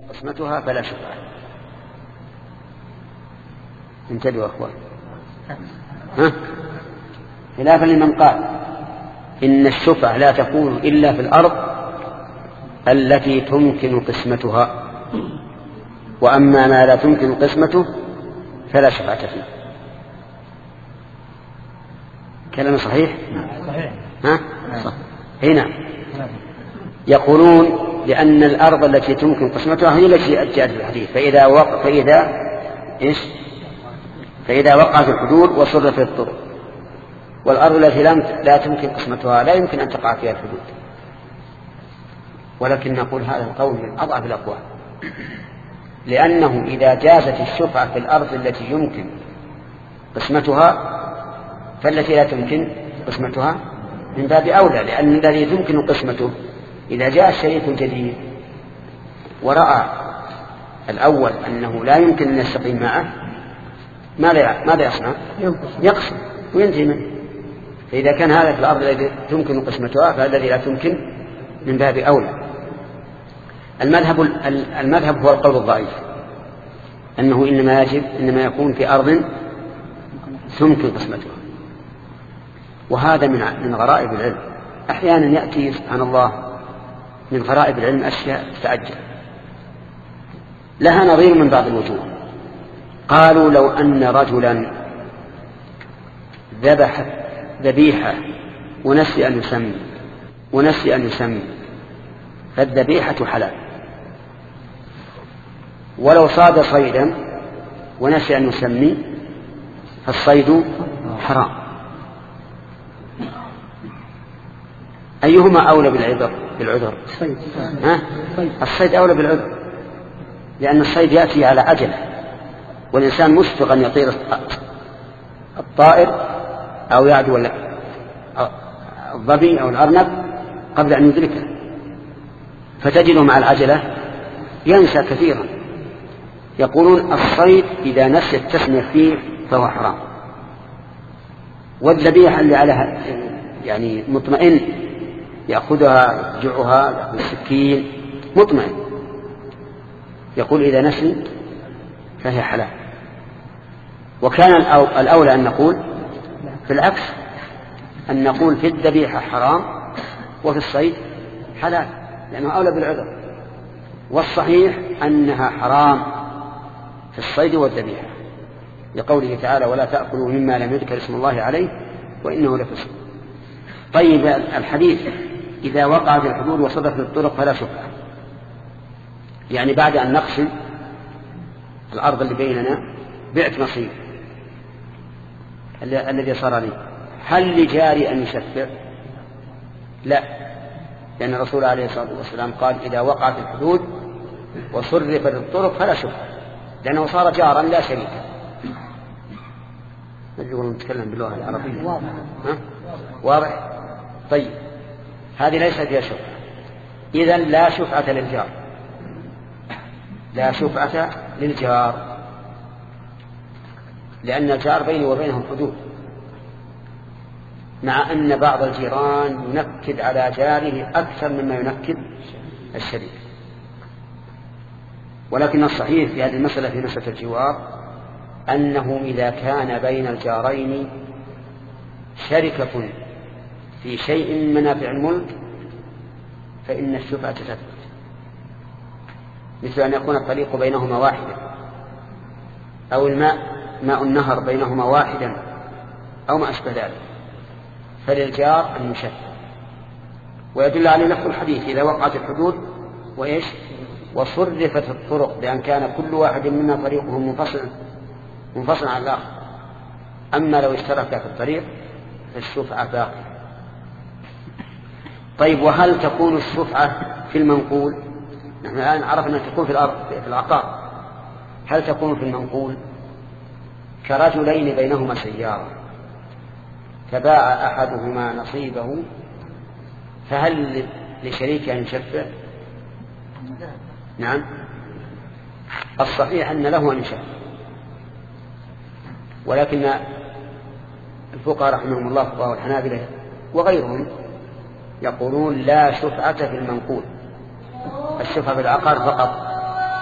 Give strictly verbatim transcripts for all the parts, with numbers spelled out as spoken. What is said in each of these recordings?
قسمتها فلا شفعة. انتبهوا أخوان، ها؟ خلافا لمن قال إن الشفعة لا تكون إلا في الأرض التي تمكن قسمتها، وأما ما لا تمكن قسمته فلا شفعة فيه. كلام صحيح؟ صحيح. ها؟ صح. هنا يقولون لأن الأرض التي تمكن قسمتها هي التي جاءت في الحديث، فإذا وقع فإذا إيش؟ فإذا وقعت الحدود وصرفت الطرق، والأرض التي لا تمكن قسمتها لا يمكن أن تقع فيها الحدود. ولكن نقول هذا القول من أضعف الأقوال، لأنه إذا جازت الشفعة في الأرض التي يمكن قسمتها فالتي لا تمكن قسمتها من باب أولى، لأن الذي تمكن قسمته إذا جاء الشريك الجديد ورأى الأول أنه لا يمكن أن يستقيم معه ماذا ماذا يصنع؟ يقسم وينتهي منه. فإذا كان هذا في الأرض التي تمكن قسمتها فالذي لا تمكن من باب أولى. المذهب المذهب هو القول الضعيف، أنه إنما يجب إنما يكون في أرض تمكن قسمتها. وهذا من من غرائب العلم. أحيانا يأتي سبحان الله من غرائب العلم أشياء تعجب لها نظير من بعض الوجوه. قالوا لو أن رجلا ذبح ذبيحة ونسي أن يسمي ونسي أن يسمي فالذبيحة حلال، ولو صاد صيدا ونسي أن يسمي فالصيد حرام. أيهما أولى بالعذر؟ بالعذر ها؟ الصيد أولى بالعذر، لأن الصيد يأتي على عجلة، والإنسان مشفق أن يطير الطائر أو يعدو الظبي أو الأرنب قبل أن يدركه، فتجده مع العجلة ينسى كثيرا. يقولون الصيد إذا نسي التسمية فيه فهو حرام، والذبيحة اللي عليها يعني مطمئن يأخذها يرجعها يأخذ السكين مطمئن، يقول إذا نسي فهي حلال. وكان الأولى أن نقول في العكس، أن نقول في الذبيحة حرام وفي الصيد حلال، لأنه أولى بالعذر. والصحيح أنها حرام في الصيد والذبيحة، لقوله تعالى ولا تأكلوا مما لم يذكر اسم الله عليه وإنه لفسق. طيب الحديث إذا وقعت الحدود وصدفت الطرق فلا شفعة، يعني بعد أن نقسم الأرض اللي بيننا بعت نصيب الذي صار لي، هل لجاري أن يشفع؟ لا، لأن الرسول عليه الصلاة والسلام قال إذا وقعت الحدود وصرفت الطرق فلا شفعة، لأنه صار جارا لا شريكا. نقول نتكلم باللغة العربية واضح. ها؟ واضح. طيب هذه ليست فيها شفعة، إذن لا شفعة للجار، لا شفعة للجار، لأن الجار بينه وبينهم حدود، مع أن بعض الجيران ينكد على جاره أكثر مما ينكد الشريك. ولكن الصحيح في هذه المسألة في مسألة الجوار أنه إذا كان بين الجارين شركة في شيء من منافع الملك فإن الشفعة تثبت، مثل أن يكون الطريق بينهما واحدا، أو الماء ماء النهر بينهما واحدا، أو ما أشبه ذلك، فللجار أن يشفع. ويدل عليه نفس الحديث إذا وقعت الحدود وإيش وصرفت الطرق بأن كان كل واحد منا طريقه منفصل منفصل عن الآخر. أما لو اشترك في الطريق فالشفعة باقية. طيب وهل تكون الشفعة في المنقول؟ نحن الآن عرفنا أن تكون في الأرض في العقار، هل تكون في المنقول؟ كرجلين بينهما سيارة فباع أحدهما نصيبه، فهل لشريك أن يشفع؟ نعم، الصحيح أن له أن يشفع، ولكن الفقهاء رحمهم الله فقهاء الحنابلة وغيرهم يقولون لا شفعة في المنقول، الشفعة بالعقار فقط،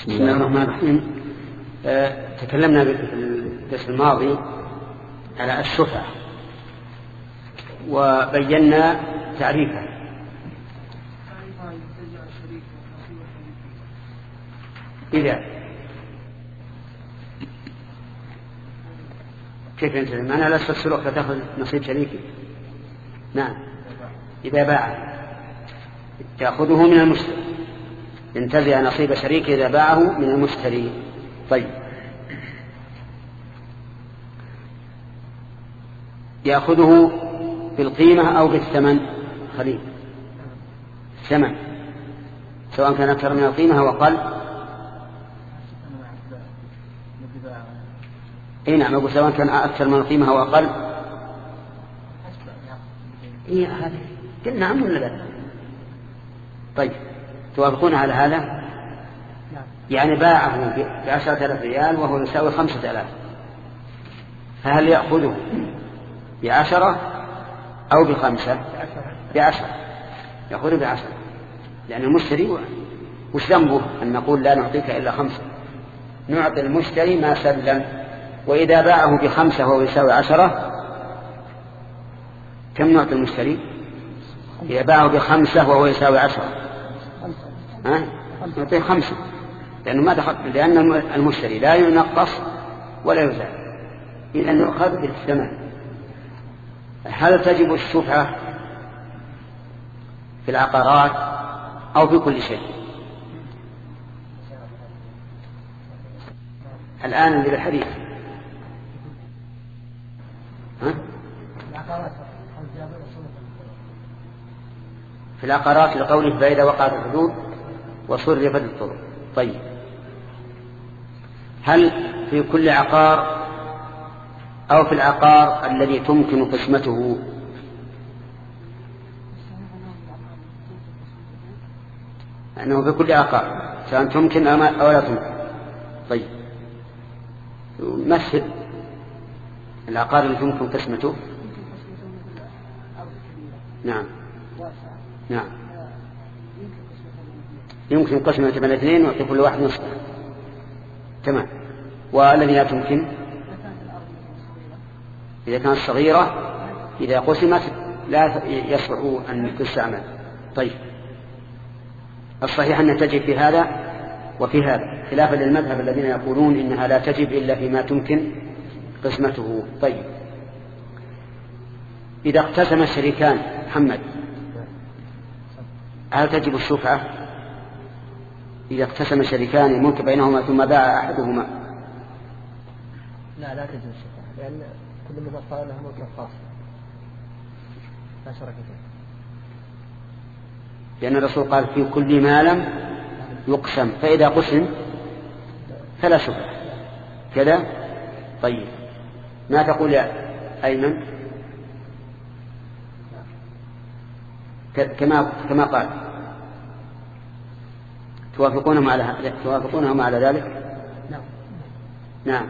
بسم الله الرحمن الرحيم. أه تكلمنا في الدرس الماضي على الشفعة وبينا تعريفها. إذا كيف أنت أنا لا أستفسرك فتأخذ نصيب شريكي؟ نعم، إذا باع تأخذه من المشتري، ينتزع نصيب شريكه إذا باعه من المشتري. طيب، يأخذه بالقيمة أو بالثمن؟ خليل الثمن، سواء كان أكثر من القيمة أو أقل. اي نعم، أقول سواء كان أكثر من القيمة أو أقل. إيه هذا قلنا نعم ولا لا؟ طيب، توافقون على هذا؟ يعني باعه بعشرة آلاف ريال وهو يساوي خمسة آلاف، فهل يأخذه بعشرة أو بخمسة؟ بعشرة، يأخذه بعشرة، لأن المشتري وش ذنبه أن نقول لا نعطيك إلا خمسة؟ نعطي المشتري ما سلم. وإذا باعه بخمسة وهو يساوي عشرة كم نعطي المشتري؟ إذا باعه بخمسة وهو يساوي عشرة ها؟ نعطيه خمسة، لأنه ما دخل، لأن المشتري لا ينقص ولا يزال، إذا نؤخذ بالثمن. هل تجب الشفعة في العقارات أو في كل شيء؟ الآن اللي بالحديث ها؟ في العقارات لقوله فإذا وقعت الحدود وصرفت الطرق. طيب، هل في كل عقار أو في العقار الذي تمكن قسمته؟ أنه في كل عقار سواء تمكن أو لا تمكن. طيب، مثل العقار اللي تمكن قسمته. نعم نعم، يمكن قسمة بين الاثنين ويعطي كل واحد نصف. تمام. والذي لا تمكن إذا كانت صغيرة إذا قسمت لا يصلح أن تستعمل. طيب، الصحيح أن تجب في هذا وفي هذا، خلافا للمذهب الذين يقولون إنها لا تجب إلا فيما تمكن قسمته. طيب، إذا اقتسم الشريكان محمد هل تجب الشفعة؟ إذا اقتسم الشريكان الملك بينهما ثم باع أحدهما؟ لا لا تجب الشفعة، لأن كل من صار له ملك خاص لا شرك فيه، لأن الرسول قال في كل ما لم يقسم، فإذا قسم فلا شفعة كذا. طيب، ما تقول يا أيمن؟ كما كما قال توافقونهم على توافقونهم على ذلك؟ نعم نعم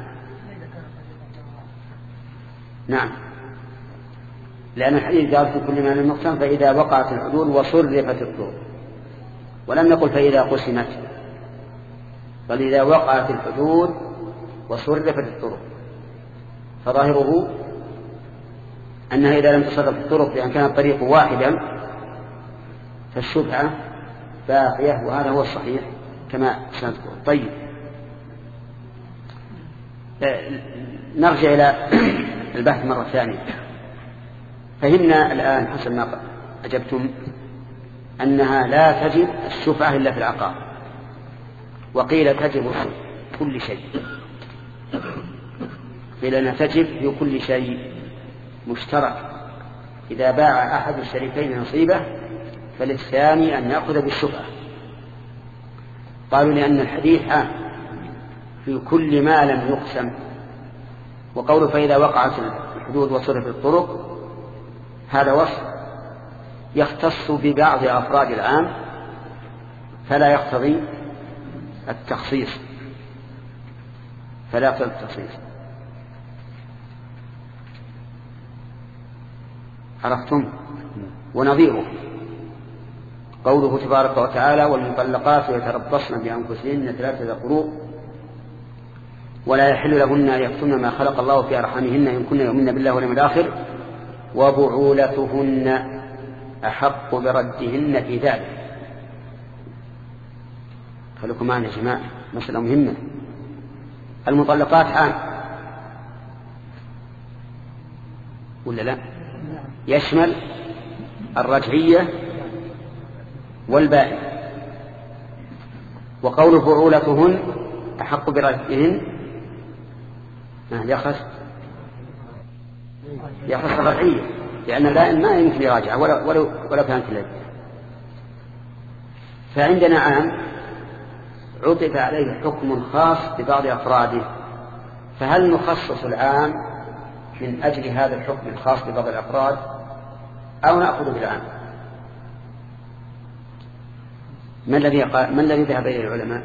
نعم، لأن الحديث قال في كل ما لم يقسم فإذا وقعت الحدود وصرفت الطرق، ولم نقل فإذا قسمت، بل إذا وقعت الحدود وصرفت الطرق، فظاهره أنها إذا لم تصرف الطرق لأن كان الطريق واحدا فالشفعة باقية، وهذا هو الصحيح كما سنذكر. طيب، نرجع إلى البحث مرة ثانية. فهمنا الآن حسب ما أجبتم أنها لا تجب الشفعة إلا في العقار، وقيل تجب في كل شيء، قيل أنها تجب في كل شيء مشترك. إذا باع أحد الشريكين نصيبه فللثاني أن يأخذ بالشفعة. قالوا لأن الحديث في كل ما لم يقسم، وقوله فإذا وقعت الحدود وصرفت الطرق هذا وصف يختص ببعض أفراد العام فلا يقتضي التخصيص، فلا يقتضي التخصيص. عرفتم؟ ونظيره قوله تبارك وتعالى والمطلقات يتربصن بأنفسهن ثلاثة قروء ولا يحل لهن أن يكتمن ما خلق الله في أرحامهن إن كن يؤمن بالله واليوم الآخر وبعولتهن أحق بردهن في ذلك. خليكم معنا يا جماعة، مسألة مهمة. المطلقات عام ولا لا؟ يشمل الرجعية والبائن. وقول بعولتهن أحق بردهن يخص يخص الرجعية، لأن البائن ما يمكن يراجع ولو, ولو, ولو كانت لك. فعندنا عام عطف عليه حكم خاص ببعض أفراده، فهل نخصص العام من أجل هذا الحكم الخاص ببعض الأفراد أو نأخذ بالعام؟ ما الذي ما الذي ذهب إليه العلماء؟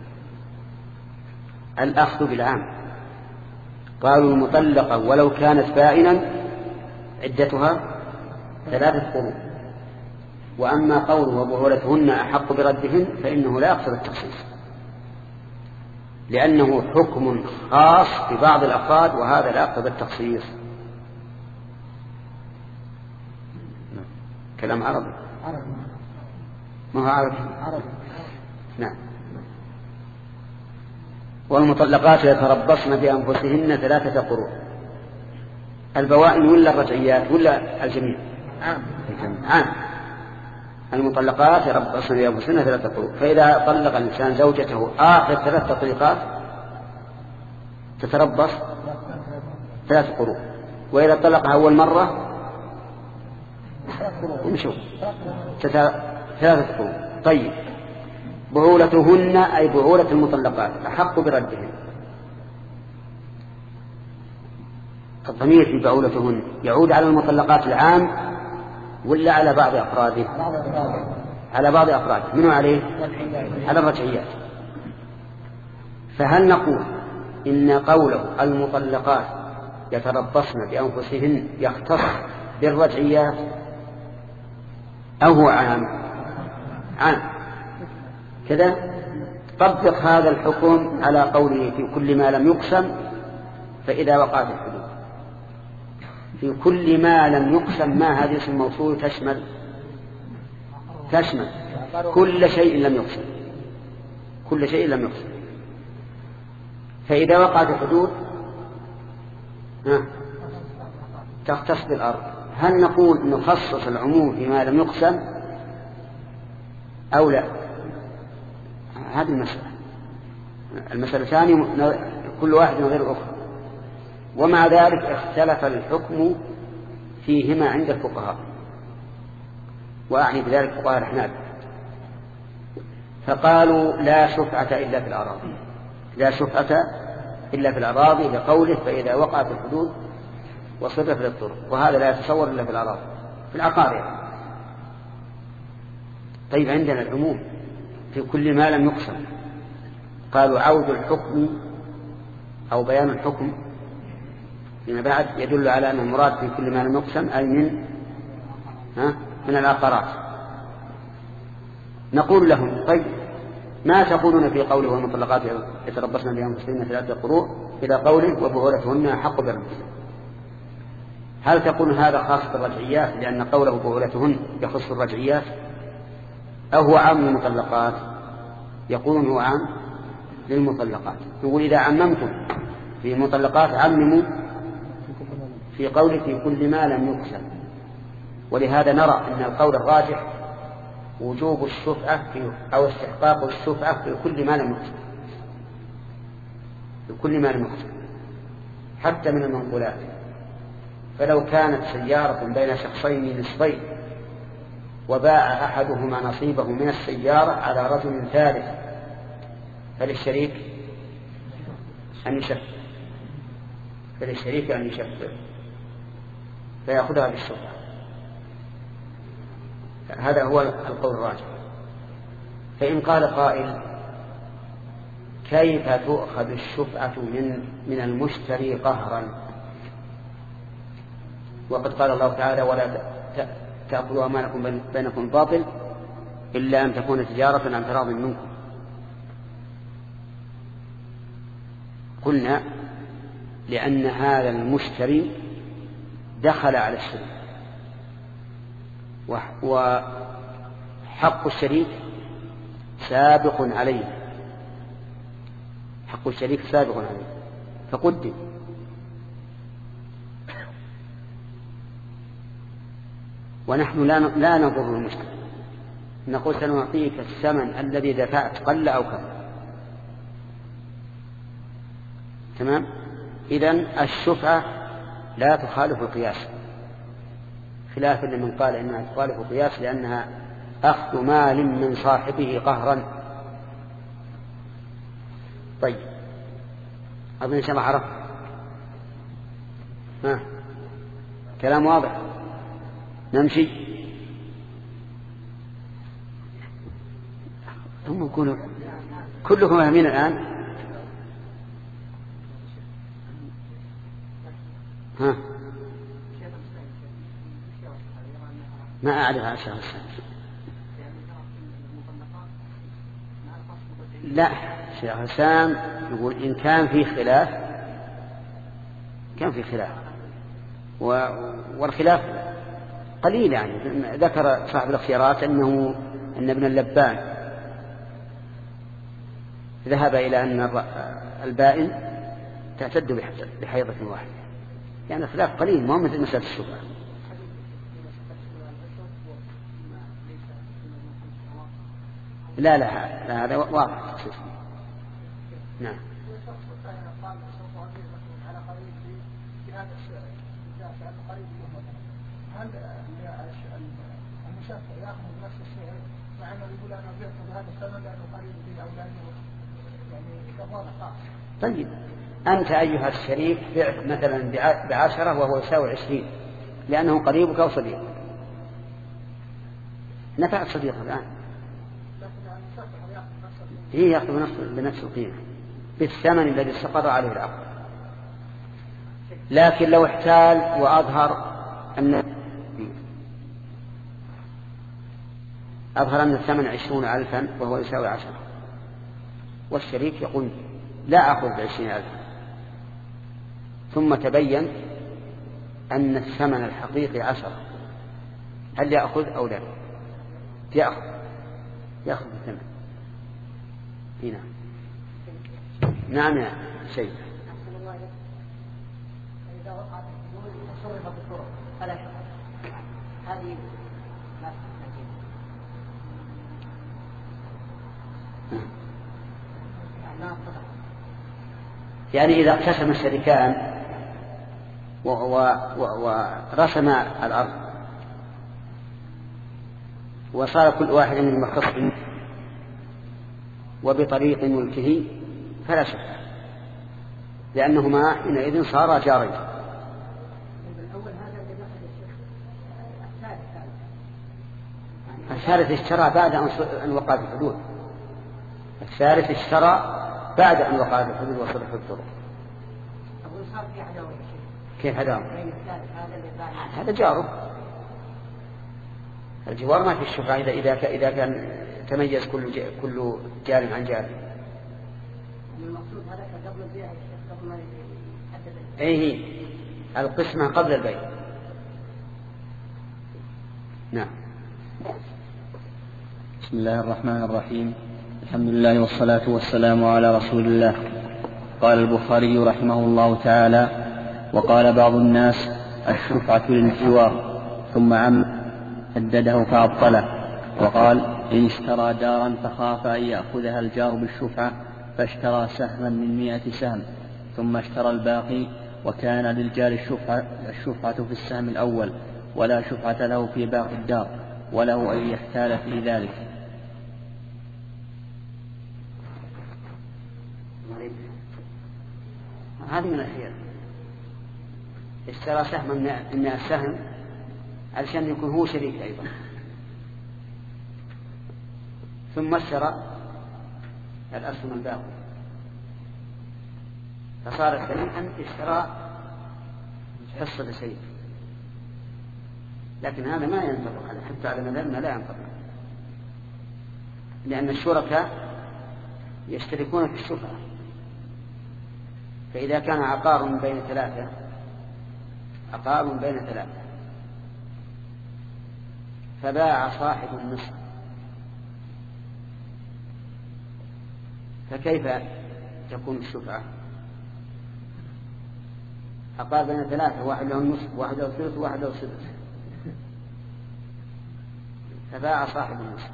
الأخذ بالعام. قالوا المطلقة ولو كانت بائنا عدتها ثلاثة قروء، وأما قوله وبعولتهن أحق بردهن فإنه لا يقصد التخصيص، لأنه حكم خاص ببعض الأفراد وهذا لا يقصد التخصيص. كلام عربي ما هو عربي. نعم. والمطلقات يتربصن بأنفسهن ثلاثة قروء. البوائن ولا الرجعيات ولا الجميع؟ عام. عام. المطلقات يتربصن بأنفسهن ثلاثة قروء، فإذا طلق الإنسان زوجته آخر ثلاث تطليقات تتربص ثلاث قروء، وإذا طلقها أول مرة ومشوا ثلاثة قروء. طيب بعولتهن أي بعولة المطلقات أحق بردهن. الضمير في بعولتهن يعود على المطلقات العام ولا على بعض أفراده؟ على بعض أفراده. منه عليه؟ على الرجعيات. فهل نقول إن قوله المطلقات يتربصن بأنفسهن يختص بالرجعيات أو هو عام؟ عام كذا. طبق هذا الحكم على قوله في كل ما لم يقسم فإذا وقعت الحدود. في كل ما لم يقسم ما هذه اسم موصول تشمل تشمل كل شيء لم يقسم، كل شيء لم يقسم. فإذا وقعت الحدود تختص بالأرض. هل نقول نخصص العموم فيما لم يقسم أو لا؟ هذه المسألة. المسألة الثانية كل واحد من غير الأخرى. ومع ذلك اختلف الحكم فيهما عند الفقهاء، وأعني بذلك فقهاء الأحناف، فقالوا لا شفعة إلا في الأراضي، لا شفعة إلا في الأراضي لقوله فإذا وقعت الحدود وصرف للطرق، وهذا لا يتصور إلا في الأراضي في العقار يعني. طيب عندنا العموم في كل ما لم يقسم، قالوا عود الحكم أو بيان الحكم فيما بعد يدل على أن المراد في كل ما لم يقسم أي من ها من العقارات. نقول لهم طيب ما تقولون في قوله والمطلقات يتربصن بأنفسهن ثلاثة قروء إلى قوله وبعولتهن أحق بردهن؟ هل تقول هذا خاص بالرجعيات لأن قوله بعولتهن يخص الرجعيات أو هو عام للمطلقات؟ يقولون هو عام للمطلقات. نقول إذا عممتم في المطلقات عمموا في قوله في كل ما لم يقسم، ولهذا نرى أن القول الراجح وجوب الشفعة في أو استحقاق الشفعة في كل ما لم يقسم، في كل ما لم يقسم حتى من المنقولات. فلو كانت سيارة بين شخصين نصفين وباع أحدهما نصيبه من السيارة على رجل ثالث فللشريك أن يشفع، فللشريك أن يشفع فيأخذها بالشفعة. هذا هو القول الراجح. فإن قال قائل كيف تؤخذ الشفعة من من المشتري قهرا وقد قال الله تعالى ولا تأكلوا أموالكم بينكم باطل إلا أن تكون تجارة عن تراض منكم. قلنا لأن هذا المشتري دخل على الشريك، وحق الشريك سابق عليه، حق الشريك سابق عليه فقدم. ونحن لا نضر المشتري، نقول سنعطيك الثمن الذي دفعت قل أو كثر. تمام. إذن الشفعة لا تخالف القياس، خلافا لمن قال إنها تخالف القياس لأنها أخذ مال من صاحبه قهرا. طيب أظن إن شاء الله عرفت. ها كلام واضح. نمشي. هم يكونوا كلكم فاهمين الآن. ها ما أعرف عن شيخ الإسلام. لا شيخ الإسلام يقول إن كان في خلاف كان في خلاف والخلاف قليل. يعني ذكر صاحب الاختيارات أنه أن ابن اللبان ذهب إلى أن البائن تعتد بحيضة واحدة، يعني خلاف قليل ما مثل مسألة الشبهة. لا لا لا هذا واضح. نعم. هل المشفع يأخذ نفس السعر مع أنه يقول أنا بعته بهذا الثمن لأنه قريب لي أو لأنه يعني كفارة خاص؟ طيب أنت أيها الشريك بعت مثلا بعشرة وهو يساوي عشرين لأنه قريبك أو صديقك، نفعت صديقه الآن هي يأخذ بنفس القيمة بالثمن الذي استقر عليه العقد. لكن لو احتال وأظهر أن أظهر أن الثمن عشرون ألفا وهو يساوي عشرة، والشريك يقول لا أخذ بعشرين ألفا، ثم تبين أن الثمن الحقيقي عشرة، هل يأخذ أو لا؟ يأخذ يأخذ الثمن هنا. نعم يا شيء. إذا وقعت الحدود صرفت الطرق فلا شك هذه لا يعني إذا اقتسم الشريكان ورسم الأرض وصار كل واحد من مخصص وبطريق ملكه فلا شك، لأنهما حينئذ صارا جارين. الثالث اشترى بعد أن وقعت الحدود، الثالث اشترى بعد أن وقعت الحدود وصلح الطرق. كيف عداوة؟ هذا جاره. الجوار ما في الشفعة إذا إذا إذا كان تميز كل كل جار عن جار. المقصود هذا قبل البيع قبل ما يحدد. أيه القسمة قبل البيع. نعم. بسم الله الرحمن الرحيم. الحمد لله والصلاة والسلام على رسول الله. قال البخاري رحمه الله تعالى: وقال بعض الناس الشفعة للجوار، ثم عم هدده فأبطله، وقال: إن اشترى دارا فخاف أن يأخذها الجار بالشفعة فاشترى سهما من مئة سهم ثم اشترى الباقي، وكان للجار الشفعة, الشفعة في السهم الأول ولا شفعة له في باقي الدار، وله أن يحتال في ذلك. هذه من الخير. اشترى سهما من السهم علشان يكون هو شريك أيضا، ثم اشترى الأسهم الباقي فصار شريكا اشترى حصة شيء، لكن هذا ما ينطبق عليه حتى على مذهبنا لا ينطبق. لأن الشركاء يشتركون في الشفعة. فإذا كان عقار بين ثلاثة عقار بين ثلاثة فباع صاحب النصف، فكيف تكون الشفعة؟ عقار بين ثلاثة، واحد له النصف واحد له الثلث واحد له السدس، فباع صاحب النصف،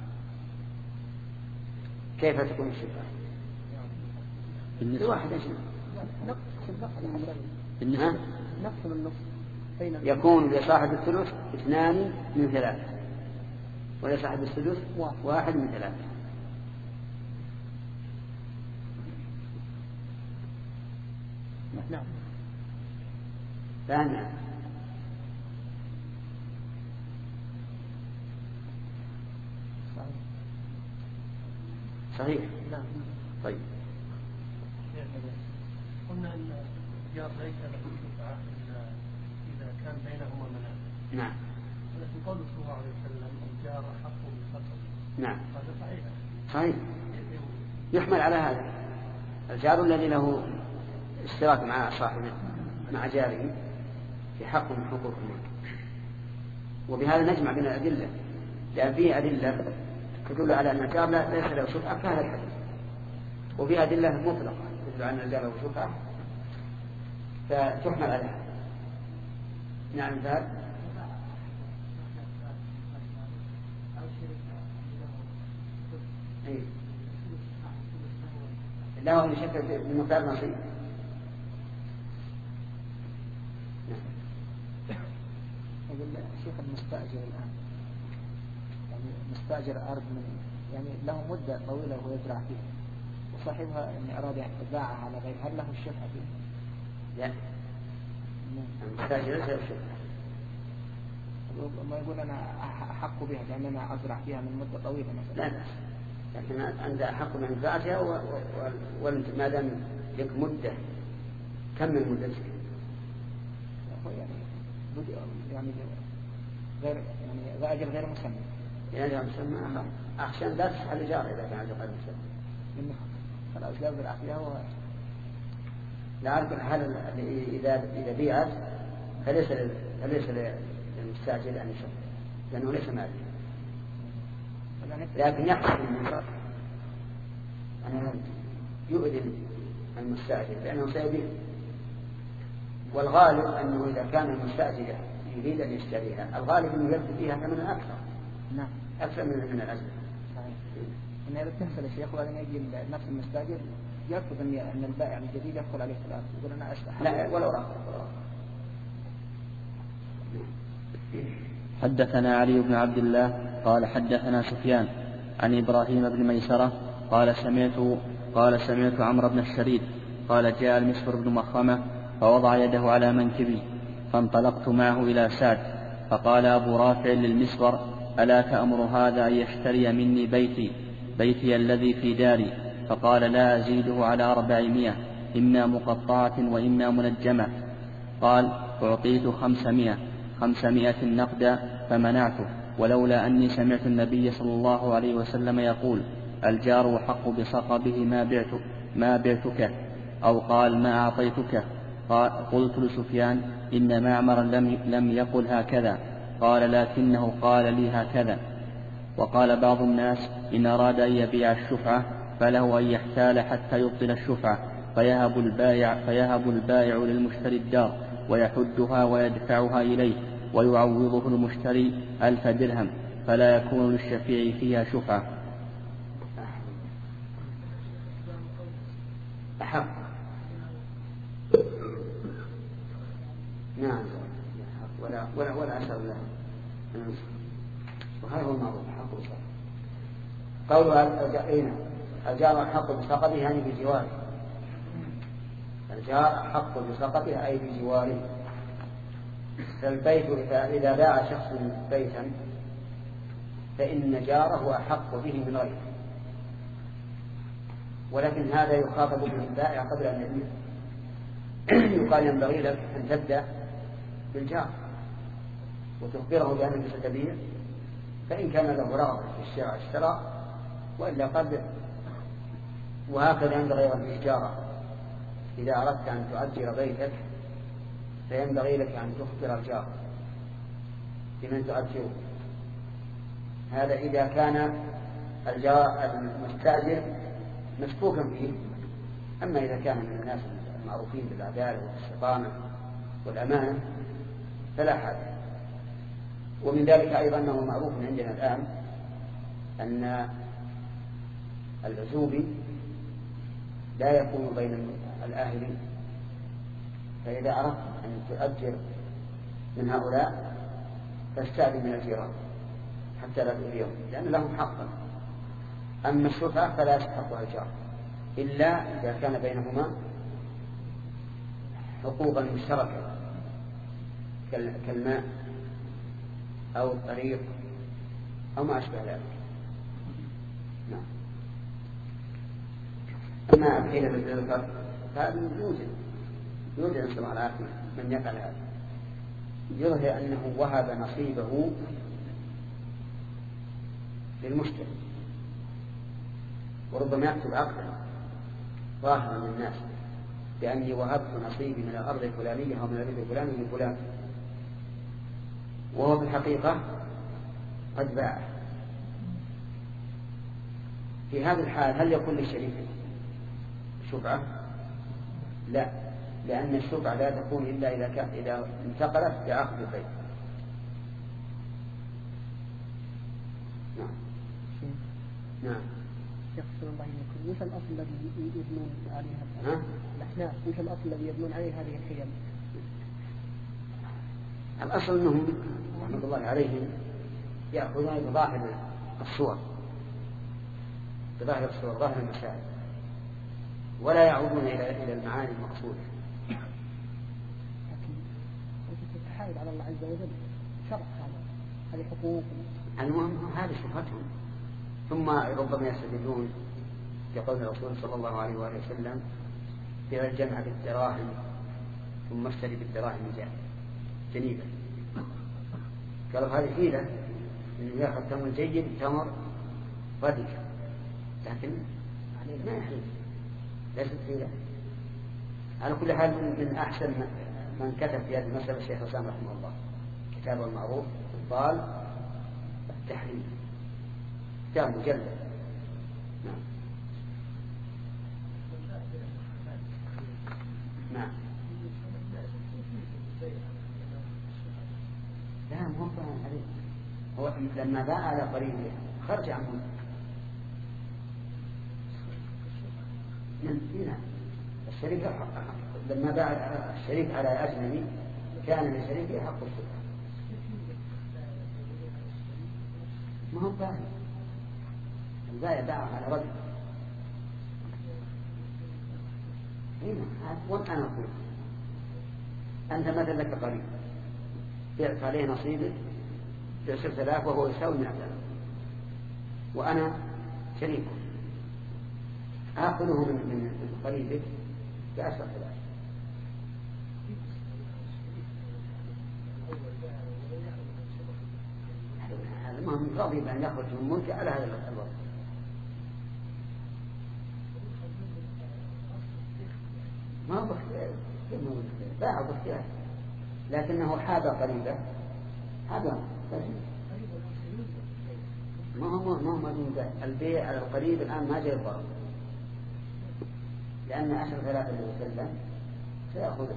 كيف تكون الشفعة؟ الواحد ايش نقسم النصف يكون لصاحب الثلث اثنان من ثلاثة ولصاحب السدس واحد من ثلاثة. نعم فهمنا. صحيح. نعم. طيب قلنا ان الجار ليس له شفعة الا اذا كان بينهما منافع. نعم. ولكن قوله صلى الله عليه وسلم الجار حق بالفقر. نعم. هذا صحيح. صحيح. يحمل على هذا الجار الذي له اشتراك مع صاحبه مع جاره في حق من حقوق الملك. وبهذا نجمع بين الأدلة، لأن فيه أدلة تدل على أن الجار ليس له شفعة كهذا الحديث، وفيه أدلة مطلقة تدل على أن الجار له شفعة فتحمل عليها. نعم. ذلك أي له من شكل من مقدار نصيب. أقول الشيخ المستأجر الآن يعني مستأجر أرض من يعني له مدة طويلة وهو يزرع فيها، وصاحبها يعني أراد يعني باعها على غير، هل له الشفعة فيها؟ لا. المستأجر ليس له شفعة. ما يقول أنا أحق بها لأن أنا أزرع فيها من مدة طويلة مثلا. لا، لكن أنت أحق من إنفاعها، وأنت ما دام لك مدة كمل مدتك. يعني يعني غير يعني ذا أجر غير مسمى. يعني مسمى أحسن لا تصح الإجارة إذا كان غير مسمى. إنه خلاص لا يزرع فيها و لا أعرف هل إذا إذا بيعت فليس فليس للمستأجر أن يشتري لأنه ليس مالك، لكن يحصل المنكر أن يؤذن المستأجر لأنه سيبيع. والغالب أنه إذا كان المستأجر يريد أن يشتريها الغالب أنه يبدو فيها ثمنا أكثر. نعم. أكثر من من الأجل. صحيح. إن هذا تحصل الشيخ وبعدين يجي نفس المستأجر يرفض أن البائع الجديد يدخل عليه في الأرض يقول أنا أستحق. لا ولا رافض. حدثنا علي بن عبد الله قال حدثنا سفيان عن إبراهيم بن ميسرة قال سمعت قال سمعت عمرو بن الشريد قال جاء المسفر بن مخرمة فوضع يده على منكبي فانطلقت معه إلى سعد فقال أبو رافع للمسفر ألا تأمر هذا أن يشتري مني بيتي بيتي الذي في داري؟ فقال لا أزيده على أربعمائة إما مقطعة وإما منجمة. قال أعطيت خمسمائة خمسمائة نقدا فمنعته، ولولا أني سمعت النبي صلى الله عليه وسلم يقول الجار حق بصقبه ما بعت ما بعتك، أو قال ما أعطيتك. قلت لسفيان إن معمرا لم, لم يقل هكذا، قال لكنه قال لي هكذا. وقال بعض الناس إن أراد أن يبيع الشفعة فله أن يحتال حتى يبطل الشفعة فيهب البائع, فيهب البائع للمشتري الدار ويحدها ويدفعها إليه ويعوضه المشتري ألف درهم فلا يكون للشفيع فيها شفعة. أحق. نعم. ولا ولا ولا أثر له. وهذا هو الموضوع حق بصقبه. قوله الجار حق بصقبه يعني بجواره. الجار حق بصقبه أي بجواره. فالبيت إذا باع شخص بيتا فإن جاره أحق به من غيره، ولكن هذا يخاطب به البائع قبل أن يبيع. يقال ينبغي لك أن تبدأ بالجار وتخبره بأنك ستبيع، فإن كان له رغبة في الشراء اشترى، وإلا قد. وهكذا عند غير الإجارة، إذا أردت أن تؤجر بيتك فينبغي لك أن تخبر الجار بمن تؤجره. هذا إذا كان الجار المستأجر مشكوكا فيه. أما إذا كان من الناس المعروفين بالعدالة والاستقامة والأمانة فلا حاجة. ومن ذلك أيضا أنه معروف عندنا الآن أن العزوبي لا يكون بين الآهلين، فإذا أردت أن تؤجر من هؤلاء فاستأذن من الجيران حتى لا تؤذيهم، لأن لهم حقا. أما الشفعة فلا يستحقها الجار إلا إذا كان بينهما حقوقا مشتركة كالماء أو الطريق أو ما أشبه ذلك. نعم. أما الحيلة بالذكر فهذا يوجد يوجد نسأل الله العافية من يفعل هذا، يظهر أنه وهب نصيبه للمشتري، وربما يكتب عقدا ظاهرا للناس بأني وهبت نصيبي من الأرض الفلانية أو من الأرض الفلانية لفلان، وهو في الحقيقة قد باع. في هذه الحال هل يكون للشريك شفعة؟ لا، لأن الشفعة لا تكون إلا إذا كان إذا انتقلت بعقد البيع. نعم. نعم. يقصد الله منكم، وش الأصل الذي يبنون عليه الأحناف؟ وش الأصل الذي يبنون عليه هذه الحيل؟ الأصل أنهم رحمة الله عليهم يأخذون بظاهر الصور بظاهر الصور ظاهر المسائل، ولا يعودون إلى إلى المعاني المقصودة. لكن أنت تتحايل على الله عز وجل شرط هذا، هذه حقوق. المهم هذه شبهتهم، ثم ربما يستدلون بقول الرسول صلى الله عليه وآله وسلم في الجمع بالدراهم ثم اشتري بالدراهم جنيبا. قالوا هذه حيلة إنه يأخذ تمر جيد تمر رديء، لكن ما يحيل، ليست حيلة. على كل حال من أحسن من كتب في هذه المسألة الشيخ حسام رحمه الله كتابه المعروف الضال التحريم، كتاب مجلد. نعم. نعم. لا مو فاهم عليه، هو لما باع على قريبه خرج عنه من هنا الشريك لما باع الشريك على أجنبي كان للشريك حق الشفعة. ما هو فاهم، البائع باع على رجل هنا. وأنا أقول أنت مثلا لك قريب بعت عليه نصيبه بعشرة آلاف وهو يساوي مئة آلاف، وأنا شريكه آخذه من من قريبك بعشرة آلاف. المهم راضي بأن يخرج من ملكه على هذا الوضع. ما هو باع باختيار، لكنه حاب قريبا هذا ما هو ما هو موجود. البيع على القريب الآن ما جاء الضرر، لأن عشر ثلاثة اللي وسلم سيأخذه.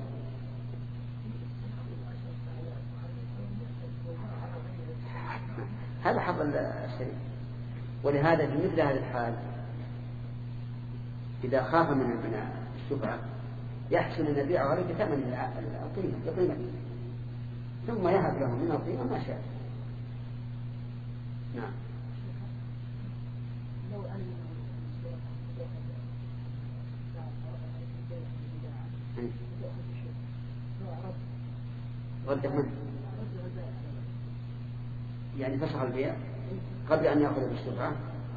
هذا حظ الشريك. ولهذا في مثل هذه الحال إذا خاف من الشفعة يحسن أن يبيعه عليه بثمن القيمة بقيمته ثم يهب له من القيمة ما شاء. نعم. رد من يعني فسخ البيع قبل أن يأخذ بالشفعة.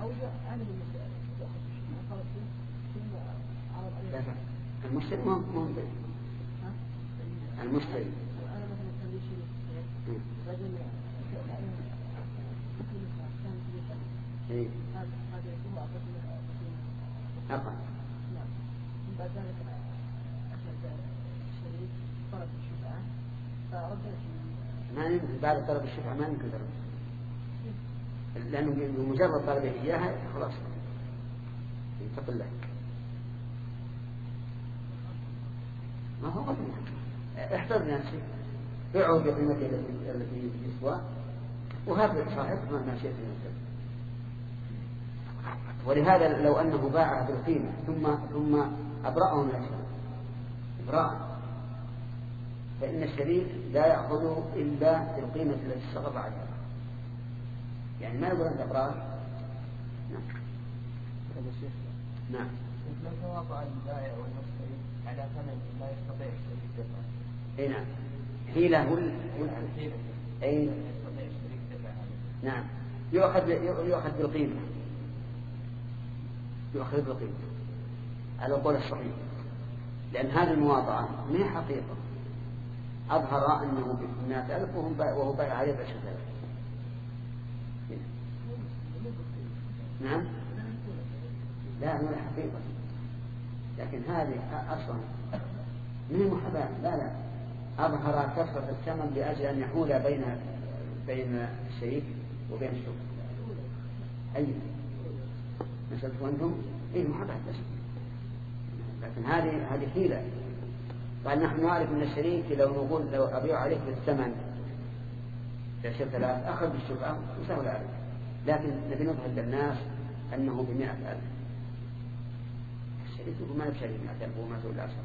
المشتري ما هو المشتري ما يمكن بعد طلب الشفعة ما يمكن ضرب، لأنه بمجرد طلبه إياها خلاص يتق الله. ما هو غني، احتر نفسك، بيعه بقيمته التي يسوى وهذا صاحب ما شئت نفسك. ولهذا لو أنه باعها بالقيمة ثم ثم أبرأه من الشرك إبراء، فإن الشريك لا يأخذ إلا بالقيمة التي سقط عليها، يعني ما يقول أنت إبراء. نعم. نعم. لو تواطأ البائع والمشتري على ثمن لا يستطيع الشريك دفعه. أي نعم. حيلة ولا أي يستطيع الشريك دفعه. نعم. يؤخذ يؤخذ بالقيمة، يؤخذ بالقيمة على القول الصحيح، لأن هذه المواطأة ما هي حقيقة. أظهر أنه بمئة ألف وهو بايع عليه بعشرة آلاف. نعم. لا ما هي حقيقة، لكن هذه أصلا من المحاباة. لا لا أظهر كثرة الثمن لأجل أن يحول بين بين الشريك وبين الشركاء. أي مسألة أنتم إيه محاباة بس، لكن هذه هذه حيلة. قال نحن نعرف من الشريك لو نقول لو أبيع عليك بالثمن بعشرة آلاف أخذ بالشفعة وسهل عليك، لكن نبي نظهر للناس أنه بمئة ألف. الشريك يقول ما يبشري بمئة ألف وما تقول الأسر.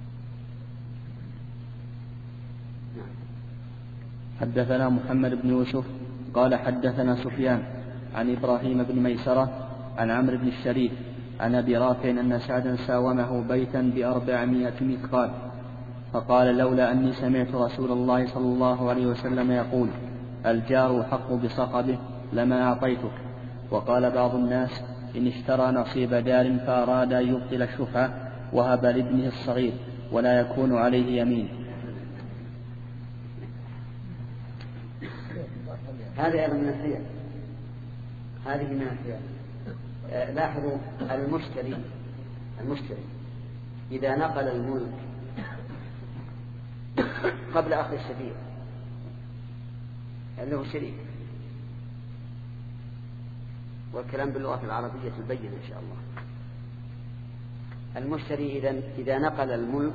نعم. حدثنا محمد بن يوسف قال حدثنا سفيان عن إبراهيم بن ميسرة عن عمرو بن الشريف عن أبي رافع أن سعدا ساومه بيتا بأربعمائة مثقال، فقال لولا أني سمعت رسول الله صلى الله عليه وسلم يقول الجار حق بصقبه لما أعطيتك. وقال بعض الناس إن اشترى نصيب دار فأراد أن يبطل الشفعة وهب لابنه الصغير ولا يكون عليه يمين. هذا أيضا من الحيل، هذه من الحيل. آه لاحظوا المشتري المشتري إذا نقل الملك قبل أخذ الشفيع له شريك، والكلام باللغة العربية البين إن شاء الله. المشتري إذا إذا نقل الملك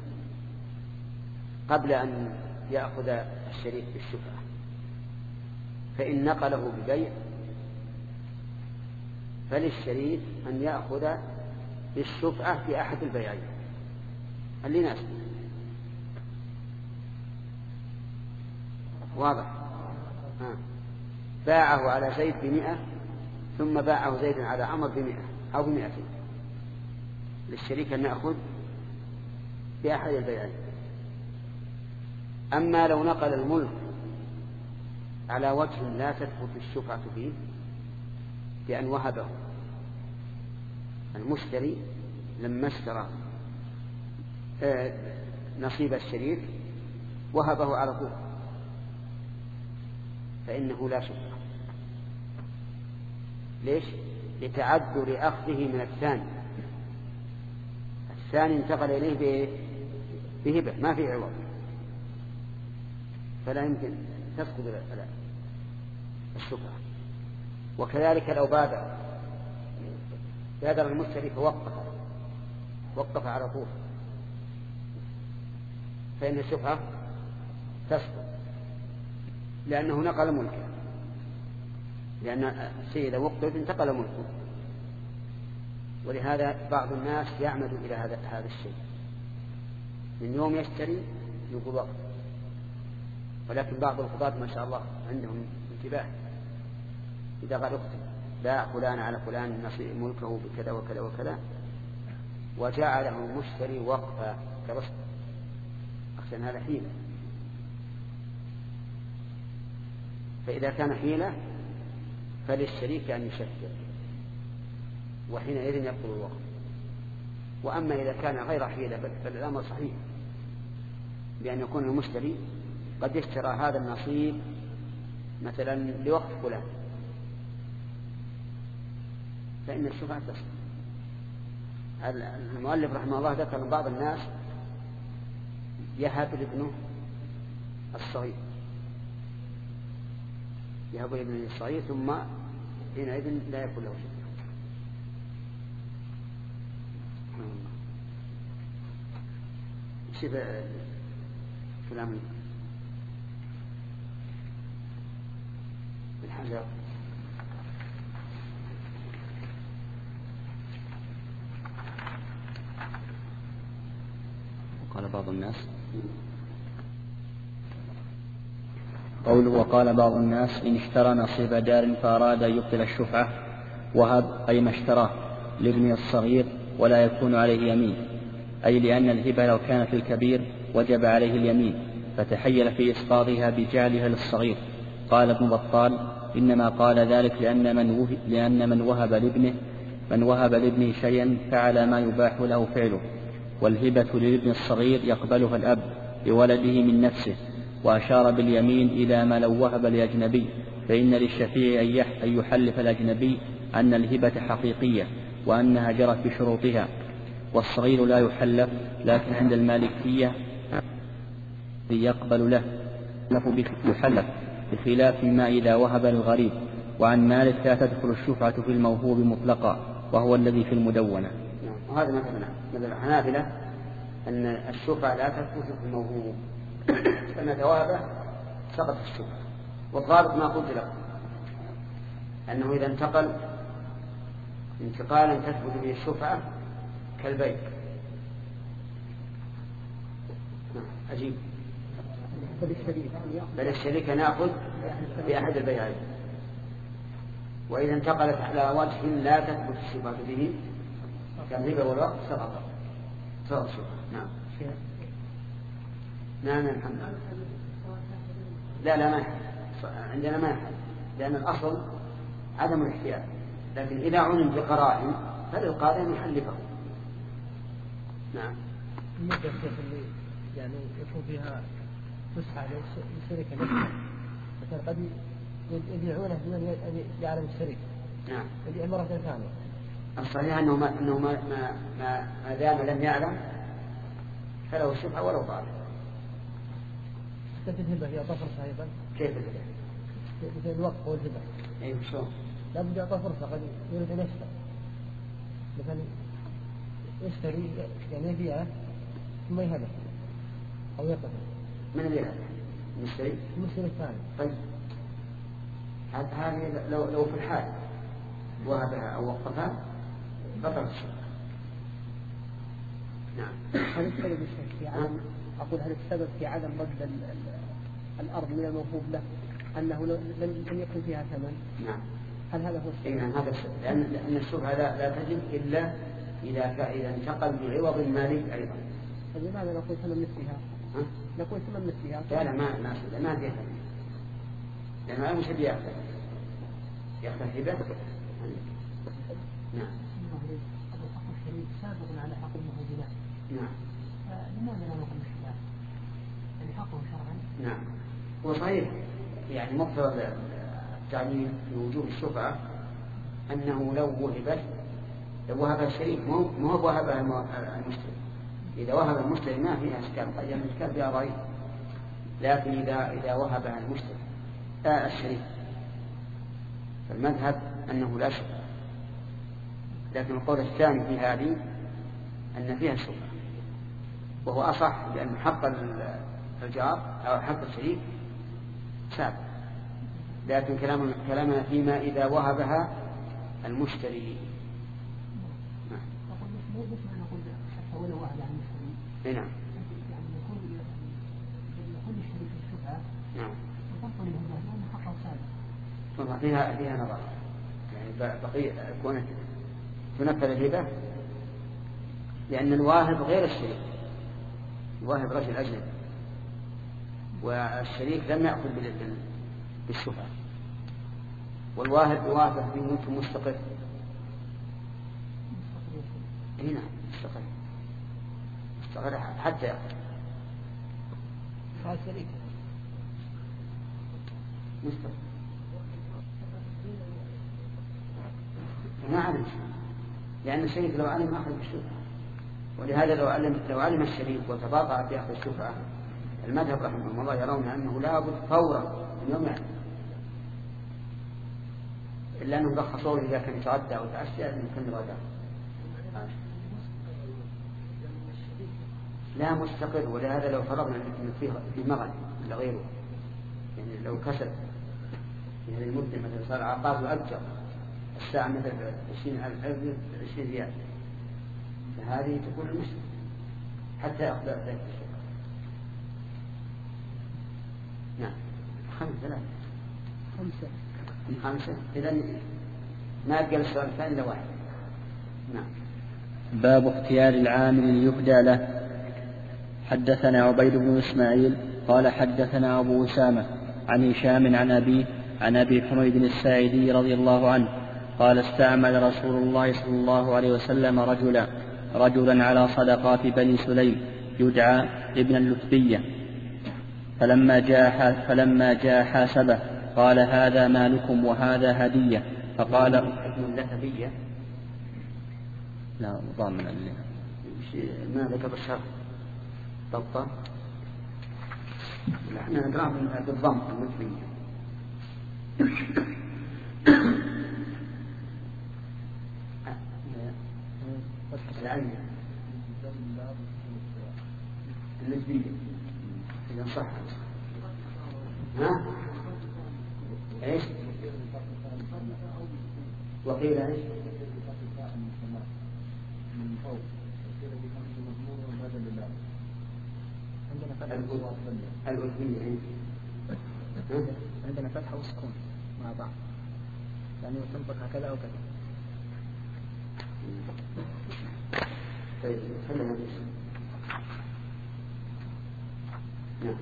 قبل أن يأخذ الشريك بالشفعة، فإن نقله ببيع فللشريك أن يأخذ بالشفعة في أحد البيعين اللي ناسب. واضح؟ آه. باعه على زيد بمئة ثم باعه زيد على عمر بمئة أو بمئتين، للشريك أن يأخذ بأحد البيعين. أما لو نقل الملك على وجه لا تثبت الشفعة فيه بأن وهبه المشتري لما اشترى نصيب الشريك وهبه على طول، فإنه لا شفعة. ليش؟ لتعذر أخذه من الثاني. الثاني انتقل إليه بهبة ما في عوض، فلا يمكن تسقط الشفعة. وكذلك لو بادر بادر المشتري فوقف وقف على طول فإن الشفعة تسقط، لأنه نقل ملكه، لأن الشيء إذا وقف انتقل ملكه. ولهذا بعض الناس يعمد إلى هذا هذا الشيء، من يوم يشتري يقول وقف. ولكن بعض القضاة ما شاء الله عندهم انتباه، إذا قال اكتب باع فلان على فلان نصيب ملكه بكذا وكذا وكذا وجعله المشتري وقفا كرسم، أخشى هذا حيلة. فإذا كان حيلة فللشريك أن يشكل، وحينئذ يبطل الوقف. وأما إذا كان غير حيلة فالأمر صحيح، بأن يكون المشتري قد اشترى هذا النصيب مثلا لوقف فلان، فإن الشفعة تصل. المؤلف رحمه الله ذكر من بعض الناس يهب لابنه الصغير يهب الابن الصغير ثم حينئذ لا يكون له شيء. شوف كلام الحجر وقال بعض الناس قوله وقال بعض الناس إن اشترى نصيب دار فأراد أن يبطل الشفعة وهب أي ما اشتراه لابنه الصغير ولا يكون عليه يمين، أي لأن الهبة لو كانت للكبير وجب عليه اليمين فتحيل في إسقاطها بجعلها للصغير. قال ابن بطال إنما قال ذلك لأن من وهب, لأن من وهب لابنه من وهب لابنه شيئا فعل ما يباح له فعله، والهبة للابن الصغير يقبلها الأب لولده من نفسه. وأشار باليمين إلى ما لو وهب لأجنبي، فإن للشفيع أن يحلف الأجنبي أن الهبة حقيقية وأنها جرت بشروطها، والصغير لا يحلف، لكن عند المالكية يقبل له يحلف بخلاف ما إذا وهب للغريب. وعن مالك لا تدخل الشفعة في الموهوب مطلقا، وهو الذي في المدونة. وهذا مثلا مثل الحنابلة أن الشفعة لا تدخل في الموهوب، فإن توهبه سقط الشفعة. والضابط ما قلت لكم أنه إذا انتقل انتقالا تثبت به الشفعة كالبيع. أجيب بل الشريك نأخذ بأحد البيعين، وإذا انتقلت على وجه لا تثبت الشفعة به كالهبة والوقت سقط سقط الشفعة. نعم نعم الحمد لله. لا لا ما يحل عندنا ما يحل، لأن الأصل عدم الاحتياج، لكن إذا علم بقرائن فللقاضي أن يحلفه. نعم. المدة اللي يعني يكون فيها فسحة للشركة نفسها، مثلا قد يبيعونه بدون يعلم الشريك. نعم. يبيع مرة ثانية. الصحيح أنه ما أنه ما ما ما, ما دام لم يعلم فله الشفعة ولو طال. كيف الهبة هي فرصة أيضا؟ كيف الهبة؟ مثل الوقت والهبة. أي شلون؟ لا بد يعطى فرصة، قد يريد أن يشتري مثلا يشتري يعني يبيعه ثم يهبه أو يقف. من اللي يهبه؟ المشتري؟ المشتري الثاني. طيب هذه لو لو في الحال وهبها أو وقفها بطل الشفعة. نعم. هل السبب في عدم أقول هل السبب في عدم رد الأرض من الموهوب له أنه لم يكن فيها ثمن؟ نعم. هل هذا هو السبب؟ نعم هذا السبب، لأن لأن الشبهة لا, لا تجب إلا إذا إذا انتقل بعوض مالي أيضا. فلماذا نقول ثمن مثلها؟ نقول ثمن مثلها. لا لا ما ما ما فيها ثمن، لأنه لا مشتري يأخذ يأخذ هبة. نعم. حق الشريك سابق على حق الموهوب له. نعم. لماذا لا نقول الخلاف؟ يعني حقه شرعا. نعم. هو صحيح يعني مقتضى التعليل في وجوب الشفعة أنه لو وهبت لو وهب الشريك ما هو وهبها المشتري. إذا وهب المشتري ما فيها إشكال، قد يكون إشكال فيها ضعيف، لكن إذا إذا وهبها المشتري آه الشريك فالمذهب أنه لا شفعة. لكن القول الثاني في هذه أن فيها الشفعة، وهو أصح، لأن حق الجار أو حق الشريك سابق. لكن كلامنا كلامنا فيما إذا وهبها المشتري. نعم. ولو وهب عن المشتري. نعم. يعني يكون يكون الشريك الشفعة. نعم. وتبطل الهبة لأن حقه سابق. فيها فيها نظر، يعني بقية كونت تنفذ الهبة، لأن الواهب غير الشريك، الواهب رجل أجنبي والشريك لم يأخذ بالشفعة، والواهب يوافق بملك مستقر. هنا مستقر مستقر حتى يأخذ. هذا شريك مستقر ما علم، لأن الشريك لو علم أخذ بالشفعة، ولهذا لو علم لو علم الشريك وتباطأ في أخذ الشفعة المذهب رحمه الله يرون أنه لا بد فورا من يوم يعلم إلا أنهم رخصوا إذا كان يتغدى أو يتعشى أن يكون الغداء. لا مستقر، ولهذا لو فرضنا أن فيه في مغني ولا غيره، يعني لو كسب في هذه المدة مثلا صار عقار وأجر الساعة مثلا عشرين عشرين ريال، فهذه تكون المشكلة حتى يأخذ ذلك الشيء. نعم. خمسة لا خمسة خمسة إذن ما يبقى السؤال الثاني إلا واحد. نعم. باب اختيار العامل ليهدى له. حدثنا عبيد بن إسماعيل قال حدثنا أبو أسامة عن هشام عن أبيه عن أبي حميد الساعدي رضي الله عنه قال استعمل رسول الله صلى الله عليه وسلم رجلا رجلا على صدقات بني سليم يدعى ابن اللتبية، فلما جاء فلما جاء حاسبه قال هذا مالكم وهذا هدية، فقال ابن اللتبية لا ضامن ما ذكر الشرط ضبطه، احنا نقرأ بالضم المتبية. العين النسبية إذا صح. ها ايش وقيل ايش الألفية عندنا فتحة وسكون مع بعض، يعني تنطق هكذا أو كذا. طيب خلينا نعم.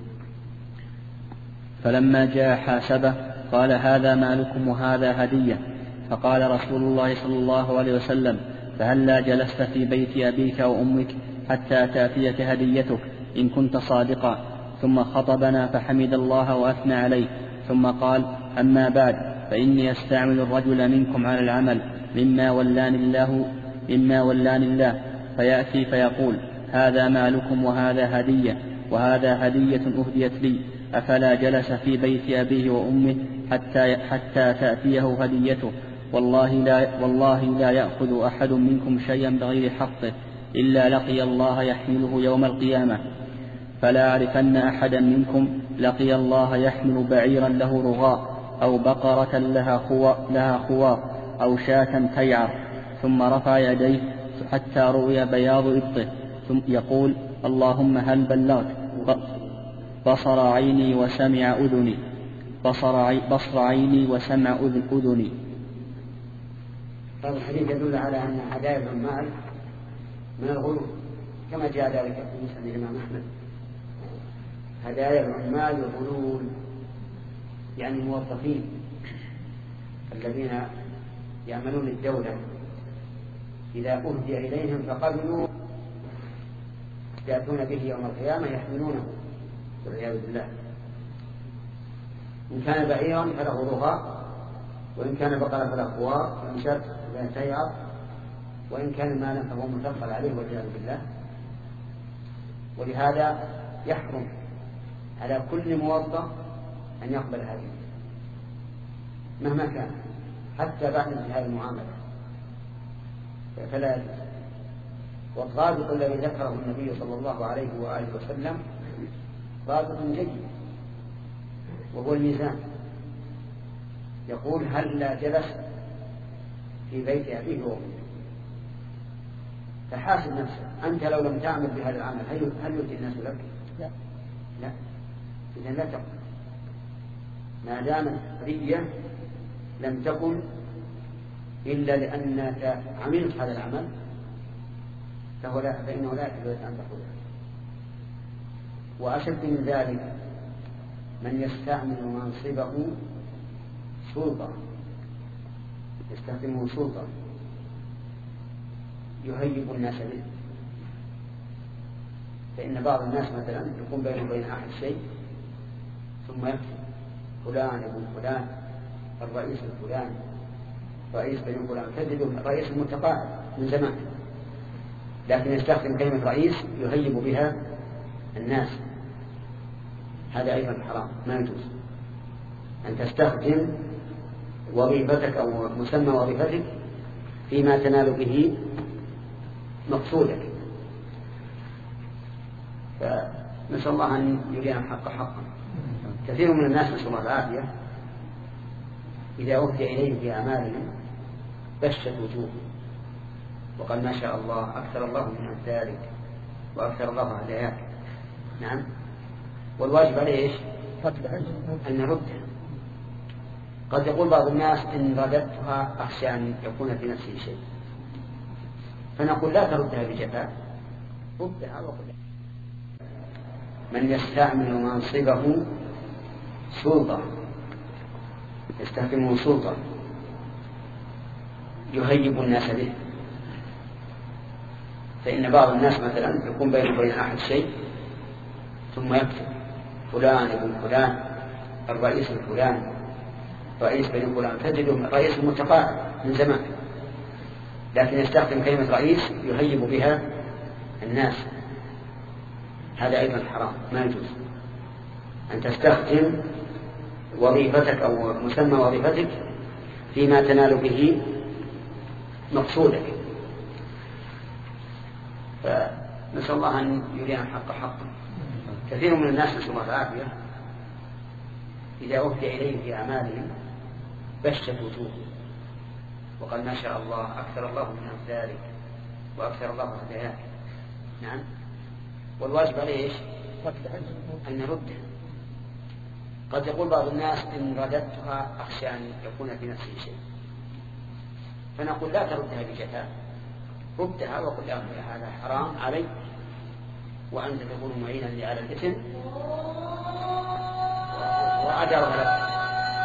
فلما جاء حاسبه قال هذا مالكم وهذا هدية، فقال رسول الله صلى الله عليه وسلم فهلا جلست في بيت أبيك وأمك حتى تأتيك هديتك إن كنت صادقا. ثم خطبنا فحمد الله وأثنى عليه، ثم قال أما بعد فإني أستعمل الرجل منكم على العمل مما ولاني الله مما ولاني الله فيأتي فيقول هذا مالكم وهذا هدية وهذا هدية أهديت لي، أفلا جلس في بيت أبيه وأمه حتى, حتى تأتيه هديته، والله لا, والله لا يأخذ أحد منكم شيئا بغير حقه إلا لقي الله يحمله يوم القيامة، فلا أعرفن أحدا منكم لقي الله يحمل بعيرا له رغاء أو بقرة لها خوار, لها خوار أو شاة تيعر، ثم رفع يديه حتى رؤي بياض إبطه، ثم يقول اللهم هل بلغت؟ بصر عيني وسمع أذني بصر, عي بصر عيني وسمع أذني. هذا الحديث يدل على أن هدايا العمال من الغلو كما جاء ذلك في مسند الإمام أحمد. هدايا العمال الغلول يعني الموظفين الذين يعملون الدولة إذا أهدي إليهم فقبلوا يأتون به يوم القيامة يحملونه والعياذ بالله. إن كان بعيرا فله رغاء، وإن كان بقرة فله خوار، وإن شاء فلا تيعر، وإن كان مالا فهو مثقل عليه والعياذ بالله. ولهذا يحرم على كل موظف أن يقبل هذه مهما كان حتى بعد انتهاء المعاملة، فلا يجوز. والضابط الذي ذكره النبي صلى الله عليه وآله وسلم ضابط جيد، وهو الميزان. يقول هل لا جلس في بيت أبيه وأمه، فحاسب نفسك أنت لو لم تعمل بهذا العمل هل يؤتي الناس لك؟ لا لا إذن لا تقل. ما دامت هدية لم تكن إلا لأنك عملت هذا العمل فهو لا فإنه لا يجوز أن تقولها. وأشد من ذلك من يستعمل منصبه سلطة، يستخدمه سلطة يهيب الناس به. فإن بعض الناس مثلا يكون بينه وبين أحد شيء ثم يكتب فلان ابن فلان الرئيس الفلاني رئيس بن فلان، تجد الرئيس المتقاعد من زمان، لكن يستخدم كلمة رئيس يهيب بها الناس. هذا أيضا حرام، ما يجوز أن تستخدم وظيفتك أو مسمى وظيفتك فيما تنال به مقصودك. فنسأل الله أن يرينا الحق حقا. كثير من الناس نسأل الله العافية إذا أهدي إليهم في أعمالهم بشت وجوههم وقال ما شاء الله أكثر الله من ذلك وأكثر الله هداياك. نعم. والواجب عليه إيش؟ أن نردها. قد يقول بعض الناس إن رددتها أخشى أن يكون في نفسه شيء، فنقول لا تردها بجفاء، ردها وقل من يستعمل منصبه سلطة يستخدمه سلطة يهيب الناس به. فإن بعض الناس مثلا يكون بينه وبين أحد شيء ثم يكتب فلان ابن فلان الرئيس الفلاني رئيس بن فلان، تجده الرئيس المتقاعد من زمان، لكن يستخدم كلمة رئيس يهيب بها الناس. هذا أيضا حرام، ما يجوز أن تستخدم وظيفتك أو مسمى وظيفتك فيما تنال به مقصودك. فنسأل الله أن يرينا الحق حقا. كثير من الناس نسأل الله العافية إذا أهدي إليهم في أعمالهم بشت وجوههم وقال ما شاء الله أكثر الله من ذلك وأكثر الله هداياك. نعم. والواجب عليه إيش؟ أن نردها. قد يقول بعض الناس إن رددتها أخشى أن يكون في نفسه شيء، فنقول لا تردها بجفاء، ردها وقل هذا حرام عليك وأنت تكون معينا لي على الإثم وأجرها لك.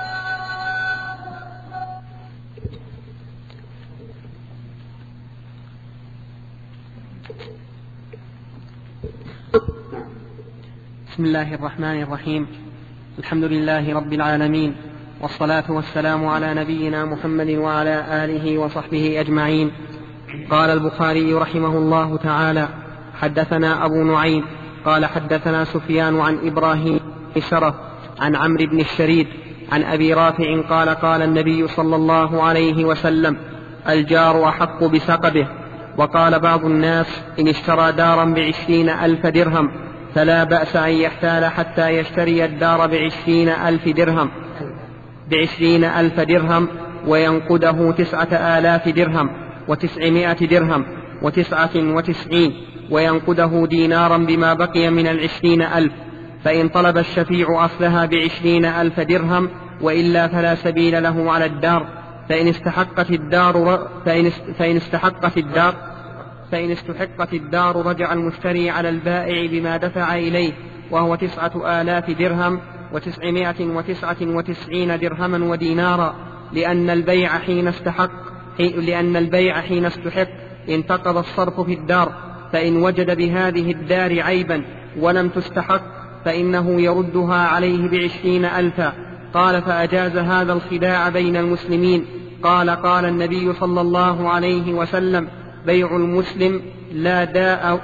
بسم الله الرحمن الرحيم. الحمد لله رب العالمين، والصلاة والسلام على نبينا محمد وعلى آله وصحبه أجمعين. قال البخاري رحمه الله تعالى: حدثنا أبو نعيم قال حدثنا سفيان عن إبراهيم شرف عن عمرو بن الشريد عن أبي رافع قال قال النبي صلى الله عليه وسلم: الجار أحق بسقبه. وقال بعض الناس: إن اشترى دارا بعشرين ألف درهم فلا بأس أن يحتال حتى يشتري الدار بعشرين ألف درهم بعشرين ألف درهم وينقده تسعة آلاف درهم وتسعمائة درهم وتسعة وتسعين وينقده دينارا بما بقي من العشرين ألف، فإن طلب الشفيع أصلها بعشرين ألف درهم وإلا فلا سبيل له على الدار. فإن استحقت الدار فإن فإن استحقت الدار فإن استحقت الدار رجع المشتري على البائع بما دفع إليه وهو تسعة آلاف درهم وتسعمائة وتسعة وتسعين درهما ودينارا، لأن البيع حين استحق لأن البيع حين استحق انتقض الصرف في الدار. فإن وجد بهذه الدار عيبا ولم تستحق فإنه يردها عليه بعشرين ألفا. قال: فأجاز هذا الخداع بين المسلمين. قال: قال النبي صلى الله عليه وسلم: بيع المسلم لا داء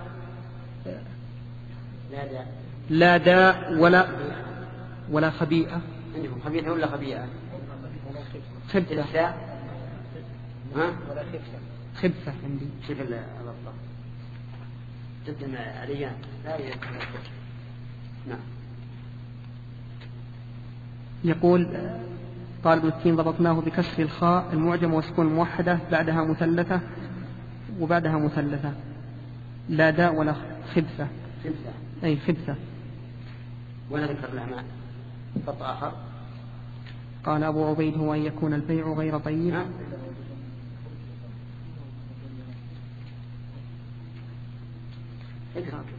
لا داء ولا ولا خبيئة. عندكم خبيئة ولا خبيئة؟ خبثة. ها؟ خبثة عندي. شوف الله جدا عليا لا يكون. نعم. يقول طالب التين: ضبطناه بكسر الخاء المعجم وسكون موحدة بعدها مثلثة وبعدها مثلثة. لا داء ولا خبثة. خبثة. أي خبثة. ولا ذكر لها خط آخر. قال أبو عبيد: هو أن يكون البيع غير طيب. ها؟ اقرأ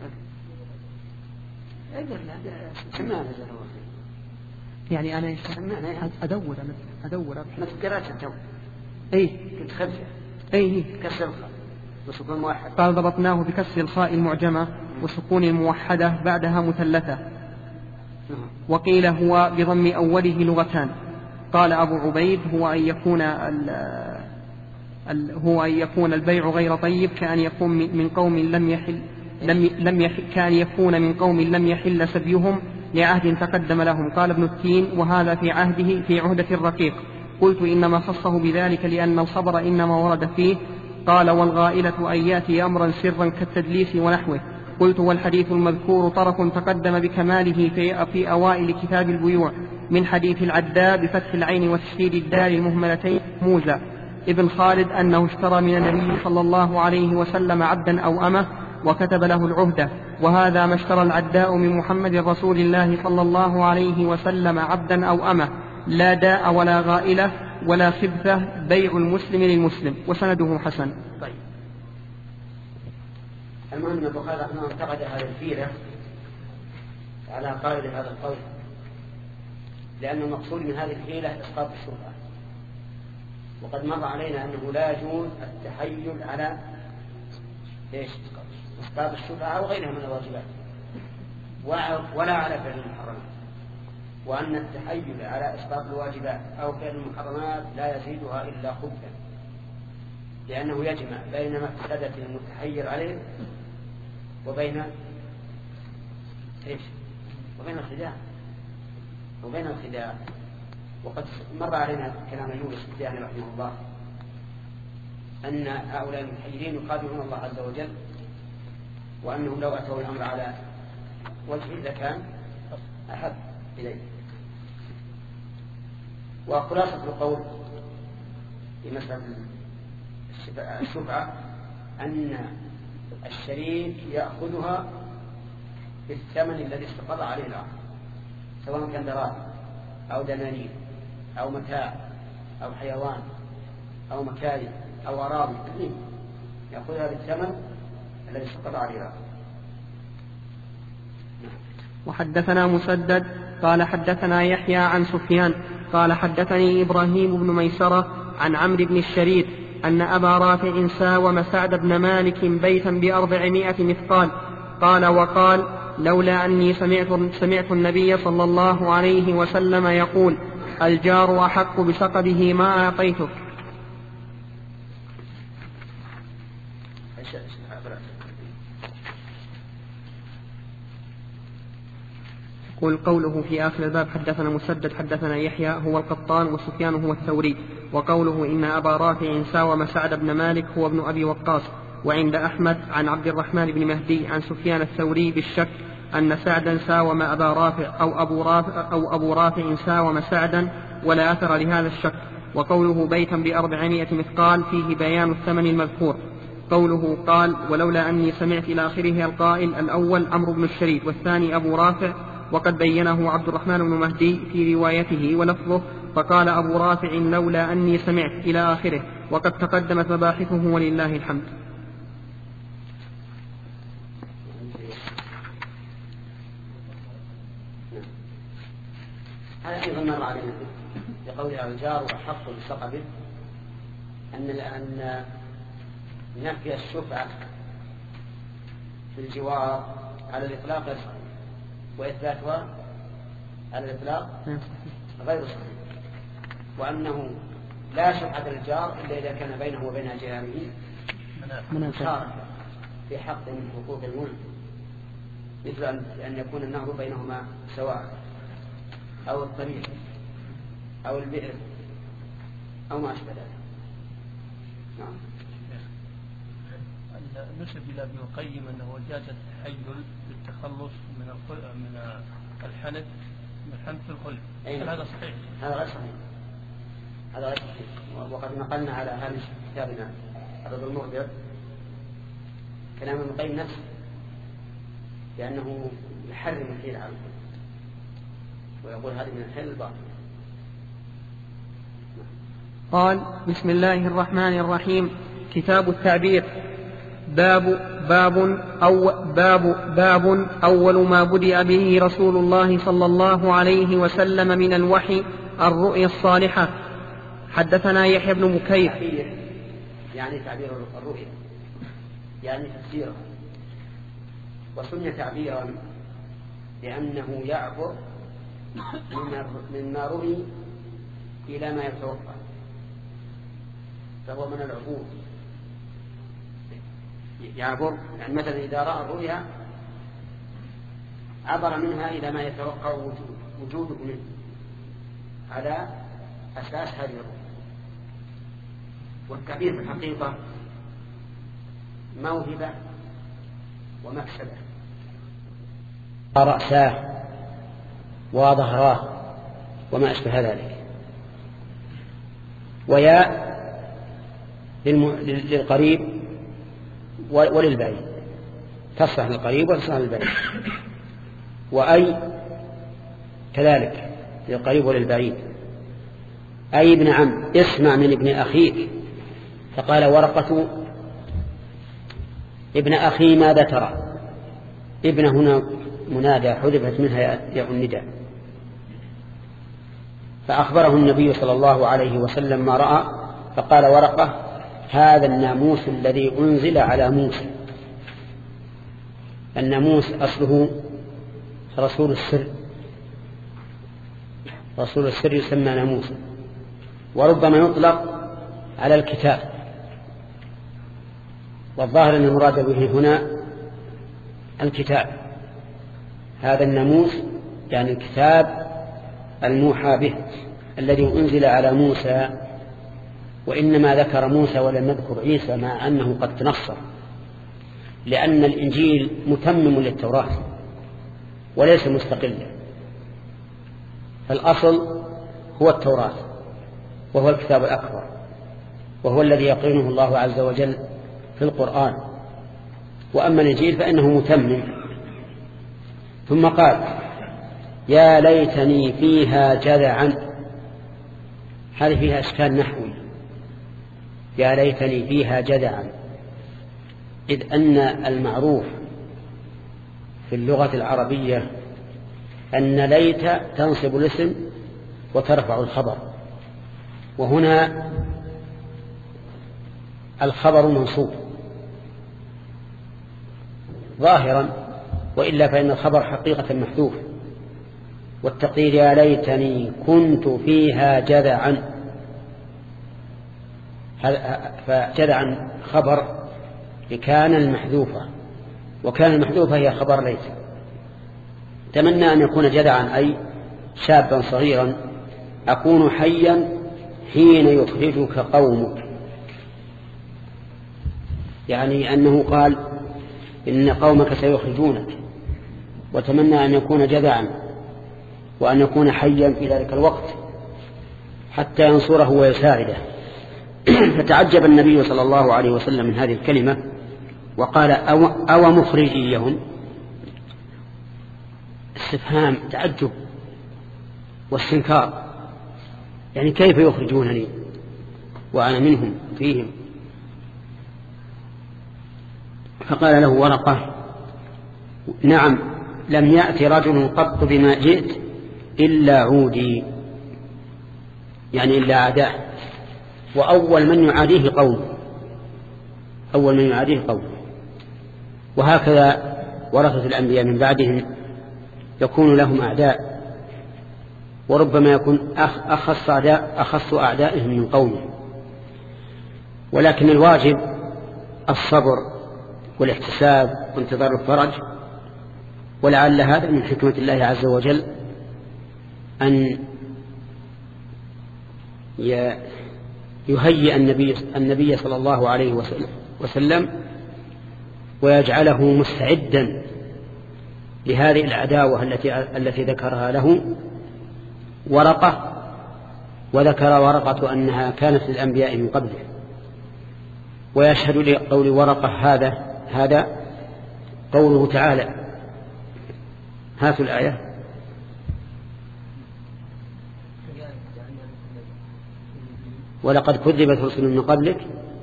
اقرأ سمعنا يعني أنا أدور أنا أدور ما تقرأت التو. أي كنت خبثة. أي كسر الخاء وسكون موحد. قال: ضبطناه بكسر الخاء المعجمة وسكون الموحدة بعدها مثلثة. وقيل هو بضم أوله لغتان. قال أبو عبيد: هو أن يكون هو أن يكون البيع غير طيب، كأن يكون من قوم لم يحل لم لم يحل كان يكون من قوم لم يحل سبيهم لعهد تقدم لهم. قال ابن التين: وهذا في عهده في عهدة الرقيق، قلت إنما خصه بذلك لأن الخبر إنما ورد فيه. قال والغائلة أن يأتي أمرا سرا كالتدليس ونحوه. قلت والحديث المذكور طرف تقدم بكماله في, في أوائل كتاب البيوع من حديث العداء بفتح العين وتشديد الدال المهملتين موزى ابن خالد أنه اشترى من النبي صلى الله عليه وسلم عبدا أو أمه وكتب له العهدة، وهذا ما اشترى العداء من محمد رسول الله صلى الله عليه وسلم عبدا أو أمه، لا داء ولا غائلة ولا خبثة، بيع المسلم للمسلم. وسنده حسن. طيب. المهم أن البخاري رحمه الله انتقد هذه الحيلة على قائل هذا القول، لأن المقصود من هذه الحيلة إسقاط الشبهة، وقد مر علينا أنه لا يجوز التحيل على إيش؟ إسقاط الشبهة أو غيرها من الواجبات ولا على فعل المحرمات، وأن التحيل على إسقاط الواجبات أو فعل المحرمات لا يزيدها إلا خبثا، لأنه يجمع بين مفسدة المتحير عليه وبين إيش؟ وبين الخداع وبين الخداع. وقد مر علينا كلام يونس الداني رحمه الله أن هؤلاء المتحيرين يخادعون الله عز وجل، وأنهم لو أتوا الأمر على وجهه لكان أحب إليه. وخلاصة القول في مسألة الشفعة أن الشريك يأخذها بالثمن الذي استقر عليه الآخر، سواء كان دراهم أو دنانير أو متاع أو حيوان أو مكاين أو أراضي، يأخذها بالثمن الذي استقر عليه الآخر. وحدثنا مسدد قال حدثنا يحيى عن سفيان قال حدثني إبراهيم بن ميسرة عن عمرو بن الشريد أن أبا رافع ساوم سعد بن مالك بيتا بأربعمائة مثقال. قال وقال لولا أني سمعت, سمعت النبي صلى الله عليه وسلم يقول الجار أحق بسقبه ما أعطيتك. يقول قوله في آخر الباب حدثنا مسدد حدثنا يحيى هو القطان وسفيان هو الثوري، وقوله إن أبا رافع ساوم سعد بن مالك هو ابن أبي وقاص. وعند أحمد عن عبد الرحمن بن مهدي عن سفيان الثوري بالشك أن سعدا ساوم أبا رافع أو أبو رافع, أو أبو رافع ساوم سعدا، ولا أثر لهذا الشك. وقوله بيتا بأربعمائة مثقال فيه بيان الثمن المذكور. قوله قال ولولا أني سمعت إلى آخره القائل الأول عمرو بن الشريد والثاني أبو رافع، وقد بينه عبد الرحمن بن مهدي في روايته ولفظه فقال أبو رافع لولا أني سمعت إلى آخره، وقد تقدمت مباحثه ولله الحمد. هذا أيضا مر علينا بقول الجار وأحق بسقبه أن أن نفي الشفعة في الجوار على الإطلاق غير صحيح، وإثباتها على الإطلاق غير صحيح، وأنه لا شفعة للجار إلا إذا كان بينه وبين جيرانه مشاركة في حق من حقوق الملك، مثل أن يكون النهر بينهما سواء أو الطريق أو البئر أو ما أشبه ذلك. نعم. نسب إلى ابن القيم أنه جاز التحيل بالتخلص من من الحنث من الحنث في الخلف. هل هذا صحيح؟ هذا غير صحيح. هذا غير صحيح. وقد نقلنا على هامش كتابنا الرد المخبر كلام ابن القيم نفسه بأنه يحرم الحيل على الخلف، ويقول هذه من الحيل الباطل. قال بسم الله الرحمن الرحيم. كتاب التعبير. باب باب أو باب باب أول ما بدأ به رسول الله صلى الله عليه وسلم من الوحي الرؤيا الصالحة. حدثنا يحيى بن بكير يعني تعبير الرؤيا يعني تفسيرها، وسمي تعبيرا لأنه يعبر مما رؤي إلى ما يتوقع، فهو من العبور. يعبر يعني مثلا إذا رأى الرؤيا عبر منها إلى ما يتوقع وجوده منه على أساس هذه الروح. والتعبير في الحقيقة موهبة ومكسبة. رأساه وظهراه وما أشبه ذلك. وياء للقريب وللبعيد، تصلح للقريب وتصلح للبعيد. وأي كذلك للقريب وللبعيد. أي ابن عم، اسمع من ابن أخيك. فقال ورقة ابن أخي ماذا ترى؟ ابن هنا منادى حذفت منها ياء النداء. فأخبره النبي صلى الله عليه وسلم ما رأى، فقال ورقة هذا الناموس الذي أنزل على موسى. الناموس أصله رسول السر، رسول السر يسمى ناموسا، وربما يطلق على الكتاب، والظاهر أن المراد به هنا الكتاب. هذا الناموس يعني الكتاب الموحى به الذي أنزل على موسى. وإنما ذكر موسى ولم يذكر عيسى مع أنه قد تنصر، لأن الإنجيل متمم للتوراة وليس مستقلا. فالأصل هو التوراة وهو الكتاب الأكبر، وهو الذي يقرنه الله عز وجل في القرآن. وأما الإنجيل فإنه متمم. ثم قال يا ليتني فيها جذعا. هذه فيها إشكال نحوي، يا ليتني فيها جذعا، إذ أن المعروف في اللغة العربية أن ليت تنصب الاسم وترفع الخبر، وهنا الخبر منصوب ظاهرا، وإلا فإن الخبر حقيقة محذوف. والتقدير يا ليتني كنت فيها جذعا، فجذعا خبر لكان المحذوفة، وكان المحذوفة هي خبر ليت. تمنى أن يكون جذعا أي شابا صغيرا أكون حيا حين يخرجك قومك، يعني أنه قال إن قومك سيخرجونك، وتمنى أن يكون جذعا وأن يكون حيا في ذلك الوقت حتى ينصره ويساعده. فتعجب النبي صلى الله عليه وسلم من هذه الكلمة وقال أو, أو مخرجيهم. استفهام تعجب واستنكار، يعني كيف يخرجونني وأنا منهم فيهم؟ فقال له ورقة نعم لم يأتي رجل قط بما جئت إلا عودي، يعني إلا عداه، وأول من يعاديه قوم، أول من يعاديه قوم. وهكذا ورثة الأنبياء من بعدهم يكون لهم أعداء، وربما يكون أخص أعداء أخص أعدائهم من قومهم. ولكن الواجب الصبر والاحتساب وانتظار الفرج. ولعل هذا من حكمة الله عز وجل أن يهيئ النبي, النبي صلى الله عليه وسلم ويجعله مستعدا لهذه العداوة التي, التي ذكرها له ورقة. وذكر ورقة أنها كانت للأنبياء من قبله. ويشهد لقول ورقة هذا هذا قوله تعالى، هاتوا الآية. ولقد كذبت رسل من قبلك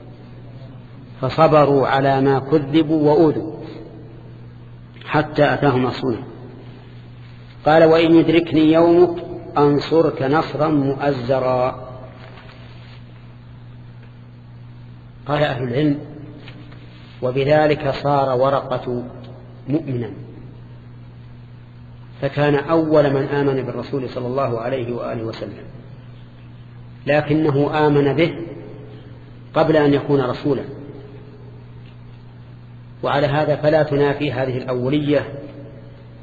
فصبروا على ما كذبوا وأوذوا حتى أتاهم نصرنا. قال وإن يدركني يومك أنصرك نصرا مؤزرا. قال أهل العلم وبذلك صار ورقة مؤمنا، فكان أول من آمن بالرسول صلى الله عليه وآله وسلم، لكنه آمن به قبل أن يكون رسولا. وعلى هذا فلا تنافي هذه الأولية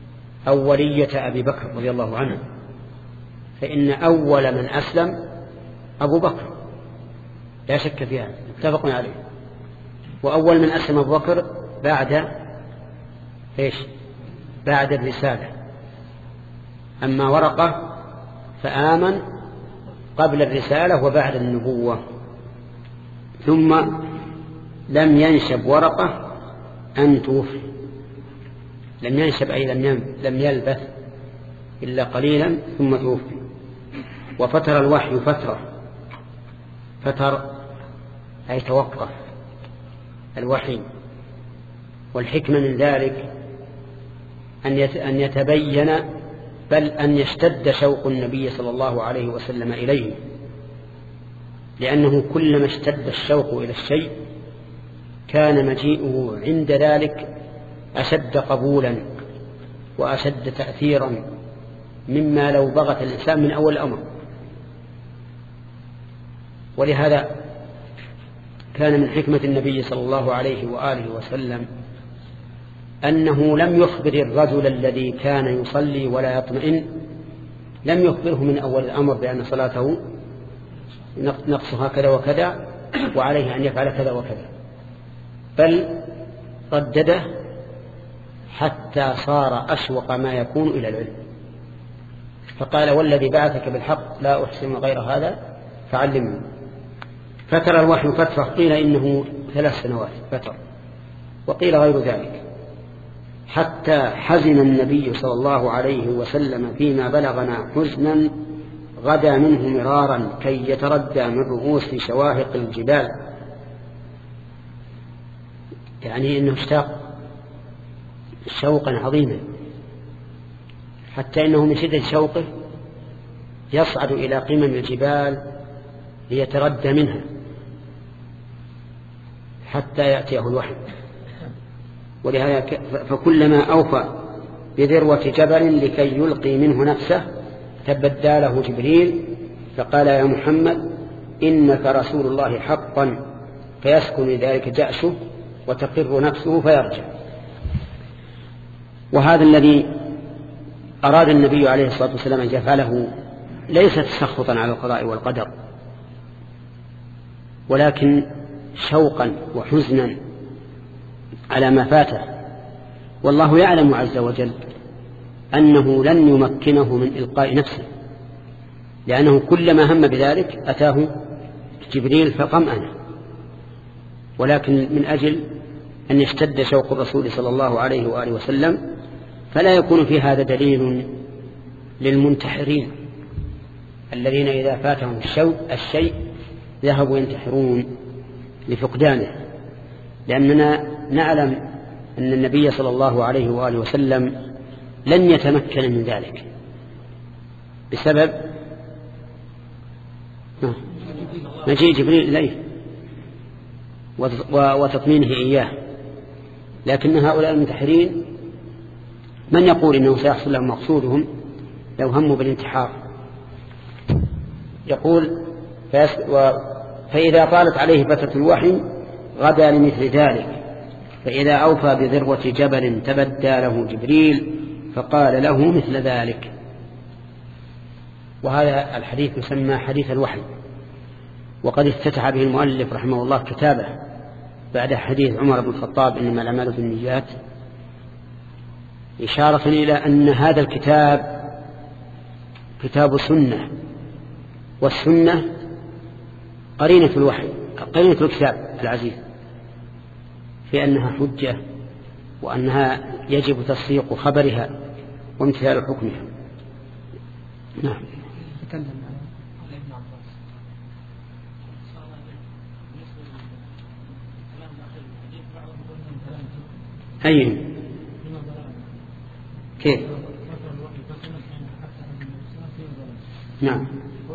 أولية أبي بكر رضي الله عنه، فإن أول من أسلم أبو بكر لا شك فيها متفق عليه. وأول من أسلم أبو بكر بعد إيش بعد الرسالة. أما ورقة فآمن قبل الرسالة وبعد النبوة. ثم لم ينشب ورقة أن توفي. لم ينشب أي لم يلبث إلا قليلا ثم توفي. وفتر الوحي فترة فتر أي توقف الوحي. والحكمة من ذلك أن يتبين بل أن يشتد شوق النبي صلى الله عليه وسلم إليه، لأنه كلما اشتد الشوق إلى الشيء كان مجيئه عند ذلك أشد قبولا وأشد تأثيرا مما لو بغت الإنسان من أول الأمر. ولهذا كان من حكمة النبي صلى الله عليه وآله وسلم أنه لم يخبر الرجل الذي كان يصلي ولا يطمئن، لم يخبره من أول الأمر بأن صلاته نقصها كذا وكذا وعليه أن يفعل كذا وكذا، بل ردده حتى صار أشوق ما يكون إلى العلم. فقال والذي بعثك بالحق لا أحسن غير هذا فعلمني. فترى الوحي فترة، قيل إنه ثلاث سنوات فترة وقيل غير ذلك، حتى حزن النبي صلى الله عليه وسلم فيما بلغنا حزنا غدا منه مرارا كي يتردى من رؤوس شواهق الجبال. يعني إنه اشتاق شوقا عظيما حتى إنه من شدة شوقه يصعد إلى قمم الجبال ليتردى منها حتى يأتيه الوحي. ولهذا فكلما أوفى بذروة جبل لكي يلقي منه نفسه تبدى له جبريل فقال يا محمد إنك رسول الله حقا، فيسكن ذلك جأشه وتقر نفسه فيرجع. وهذا الذي أراد النبي عليه الصلاة والسلام أن يفعله ليس تسخطا على القضاء والقدر، ولكن شوقا وحزنا على ما فاته. والله يعلم عز وجل أنه لن يمكنه من إلقاء نفسه، لأنه كلما هم بذلك أتاه جبريل فطمأنه. ولكن من أجل أن يشتد شوق الرسول صلى الله عليه وآله وسلم فلا يكون في هذا دليل للمنتحرين الذين إذا فاتهم الشوق الشيء ذهبوا ينتحرون لفقدانه، لأننا نعلم أن النبي صلى الله عليه وآله وسلم لن يتمكن من ذلك بسبب مجيء جبريل إليه وتطمينه إياه. لكن هؤلاء المنتحرين من يقول إنه سيحصل لهم مقصودهم لو هموا بالانتحار؟ يقول فإذا طالت عليه فترة الوحي غدا لمثل ذلك، فإذا أوفى بذروة جبل تبدى له جبريل فقال له مثل ذلك. وهذا الحديث يسمى حديث الوحي، وقد افتتح به المؤلف رحمه الله كتابه بعد حديث عمر بن الخطاب إنما الأعمال بالنيات، إشارة إلى أن هذا الكتاب كتاب سنة، والسنة قرينة الوحي قرينة الكتاب العزيز في أنها حجة وأنها يجب تصديق خبرها وامتثال حكمها. نعم. أي كيف؟ نعم.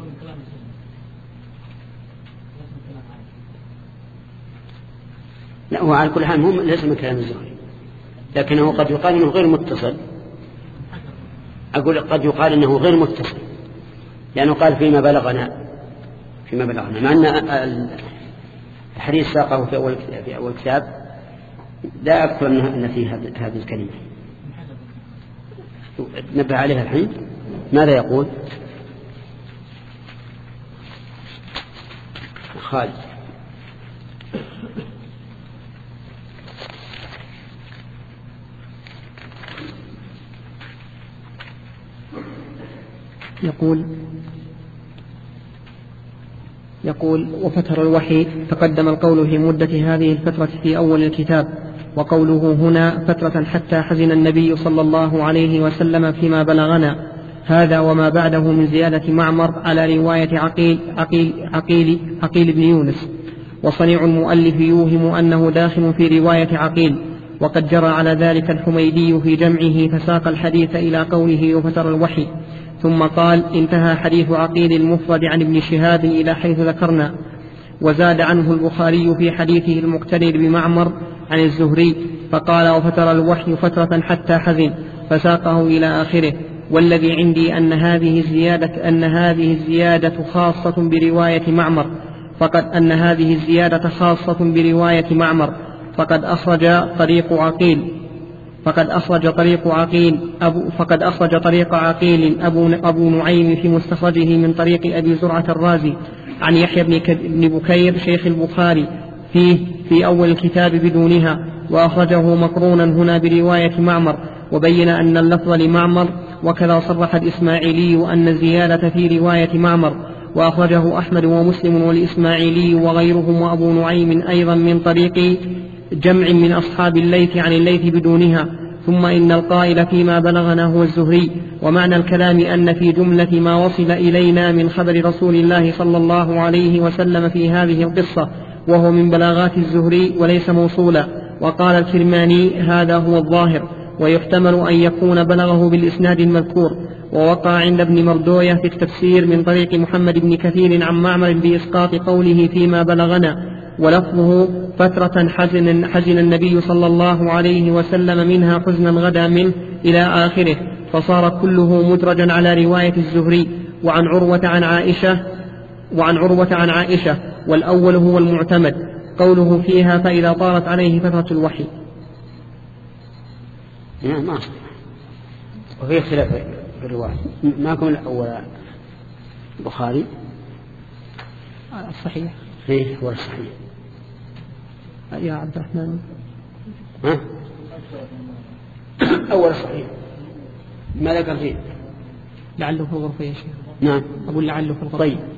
لا، هو على كل حال هم ليس من كلام الزهري، لكنه قد يقال انه غير متصل. اقول قد يقال انه غير متصل لانه قال فيما بلغنا فيما بلغنا مع ان الحديث ساقه في اول في اول كتاب لا اذكر ان فيه هذه الكلمه. نبه عليها الحين. ماذا يقول؟ خالد. يقول يقول وفتر الوحي تقدم القول في مدة هذه الفترة في أول الكتاب، وقوله هنا فترة حتى حزن النبي صلى الله عليه وسلم فيما بلغنا، هذا وما بعده من زيادة معمر على رواية عقيل عقيل عقيل, عقيل بن يونس. وصنيع المؤلف يوهم أنه داخل في رواية عقيل، وقد جرى على ذلك الحميدي في جمعه فساق الحديث إلى قوله وفتر الوحي، ثم قال انتهى حديث عقيل المفرد عن ابن شهاب إلى حيث ذكرنا. وزاد عنه البخاري في حديثه المقترن بمعمر عن الزهري فقال وفتر الوحي فترة حتى حزن، فساقه إلى آخره. والذي عندي أن هذه الزيادة أن هذه الزيادة خاصة برواية معمر فقد أن هذه الزيادة خاصة برواية معمر فقد أخرج طريق عقيل فقد أخرج طريق عقيل أبو فقد أخرج طريق عقيل أبو, أبو نعيم في مستخرجه من طريق أبي زرعة الرازي عن يحيى بن بكير شيخ البخاري فيه في أول الكتاب بدونها، وأخرجه مقرونا هنا برواية معمر، وبين أن اللفظ لمعمر. وكذا صرح الإسماعيلي أن الزيادة في رواية معمر، وأخرجه أحمد ومسلم والإسماعيلي وغيرهم وأبو نعيم أيضا من طريق جمع من أصحاب الليث عن الليث بدونها. ثم إن القائل فيما بلغنا هو الزهري، ومعنى الكلام أن في جملة ما وصل إلينا من خبر رسول الله صلى الله عليه وسلم في هذه القصة وهو من بلاغات الزهري وليس موصولا. وقال الكرماني هذا هو الظاهر، ويحتمل أن يكون بلغه بالإسناد المذكور. ووقع عند ابن مردوية في التفسير من طريق محمد بن كثير عن معمر بإسقاط قوله فيما بلغنا، ولفظه فترة حزن, حزن النبي صلى الله عليه وسلم منها حزنا غدا منه إلى آخره، فصار كله مدرجا على رواية الزهري. وعن عروة عن عائشة وعن عروة عن عائشة والأول هو المعتمد، قوله فيها فإذا طارت عليه فترة الوحي. ما وفي اختلاف في الرواية، معكم الأول البخاري الصحيح فيه هو الصحيح يا عبد الرحمن. ها؟ أول صحيح ما ذكر فيه لعله في الغرفة يا شيخ. نعم أقول لعله في الغرفة. طيب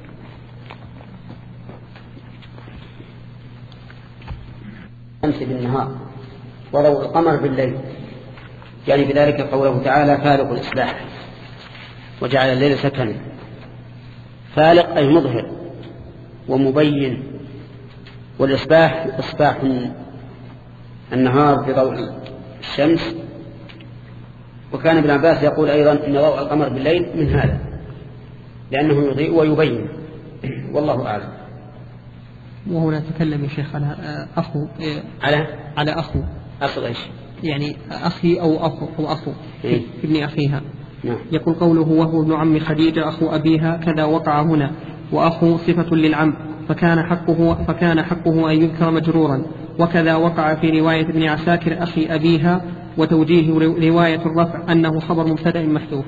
أمس بالنهار ولو القمر بالليل، يعني بذلك قوله تعالى فالق الإصباح وجعل الليل سكنا. فالق أي مظهر ومبين، والإصباح إصباح النهار بضوء الشمس. وكان ابن عباس يقول أيضا إن ضوء القمر بالليل من هذا لأنه يضيء ويبين، والله أعلم. وهنا نتكلم يا شيخ على أخو على على أخو أصل إيش؟ يعني أخي أو أخو أو أخو إيه؟ ابن أخيها. نعم. يقول قوله وهو ابن عم خديجة أخو أبيها كذا وقع هنا، وأخو صفة للعم فكان حقه فكان حقه أن يذكر مجرورا. وكذا وقع في رواية ابن عساكر أخي أبيها، وتوجيه رواية الرفع أنه خبر مبتدأ محذوف.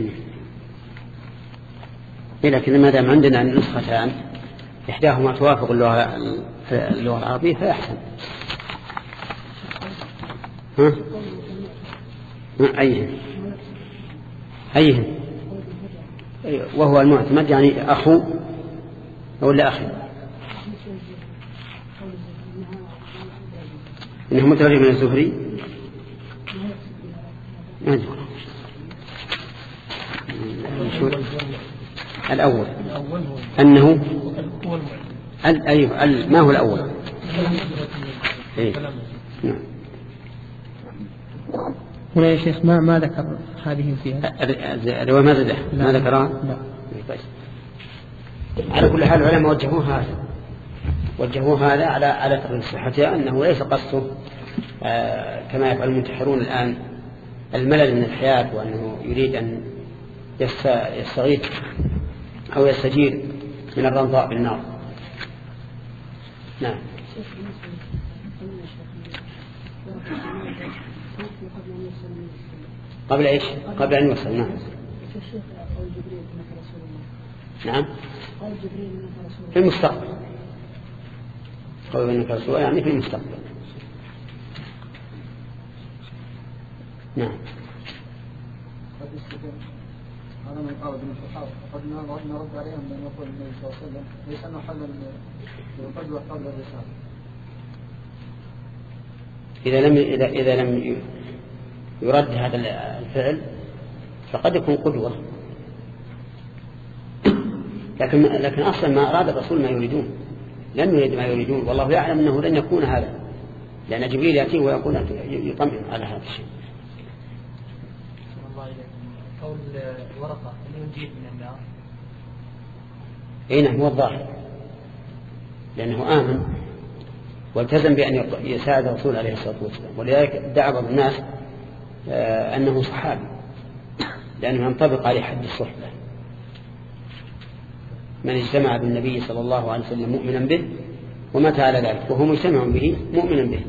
لكن ما دام عندنا النسختان إحداهما توافق اللغة اللغة العربية فأحسن. ها؟ أيهن أيهن وهو المعتمد يعني أخو ولا أخي؟ إنه مترجم من الزهري الأول أنه أيوه ما هو الأول؟ إيه؟ نعم. هنا يا شيخ ما ما ذكر هذه فيها الرواية ما ذكر ما ذكرها. على كل حال العلماء وجهوا هذا وجهوا هذا على على تقرير صحتها، أنه ليس قصده آه كما يفعل المنتحرون الآن الملل من الحياة، وأنه يريد أن يستغيث أو يستجير من الرمضاء بالنار. نعم. قبل إيش؟ قبل أن يوصل. نعم. نعم. في المستقبل. قول إنك رسول الله يعني في المستقبل. نعم. هذا من قال ابن الصحابة قد نرد عليهم بأن يقول النبي صلى الله عليه وسلم ليس أنه حل القدوة قبل الرسالة. إذا لم إذا إذا لم يرد هذا الفعل فقد يكون قدوة، لكن لكن أصلا ما أراد الرسول ما يريدون، لم يريد ما يريدون، والله يعلم أنه لن يكون هذا، لأن جبريل يأتيه ويقول يطمئن على هذا الشيء. قول ورقة اللي ينجيه من النار. أي نعم، هو الظاهر، لأنه آمن والتزم بأن يساعد الرسول عليه الصلاة والسلام، ولذلك ادعى بعض الناس أنه صحابي لأنه ينطبق عليه حد الصحبة. من اجتمع بالنبي صلى الله عليه وسلم مؤمنا به ومات على ذلك وهو مجتمع به مؤمنا به.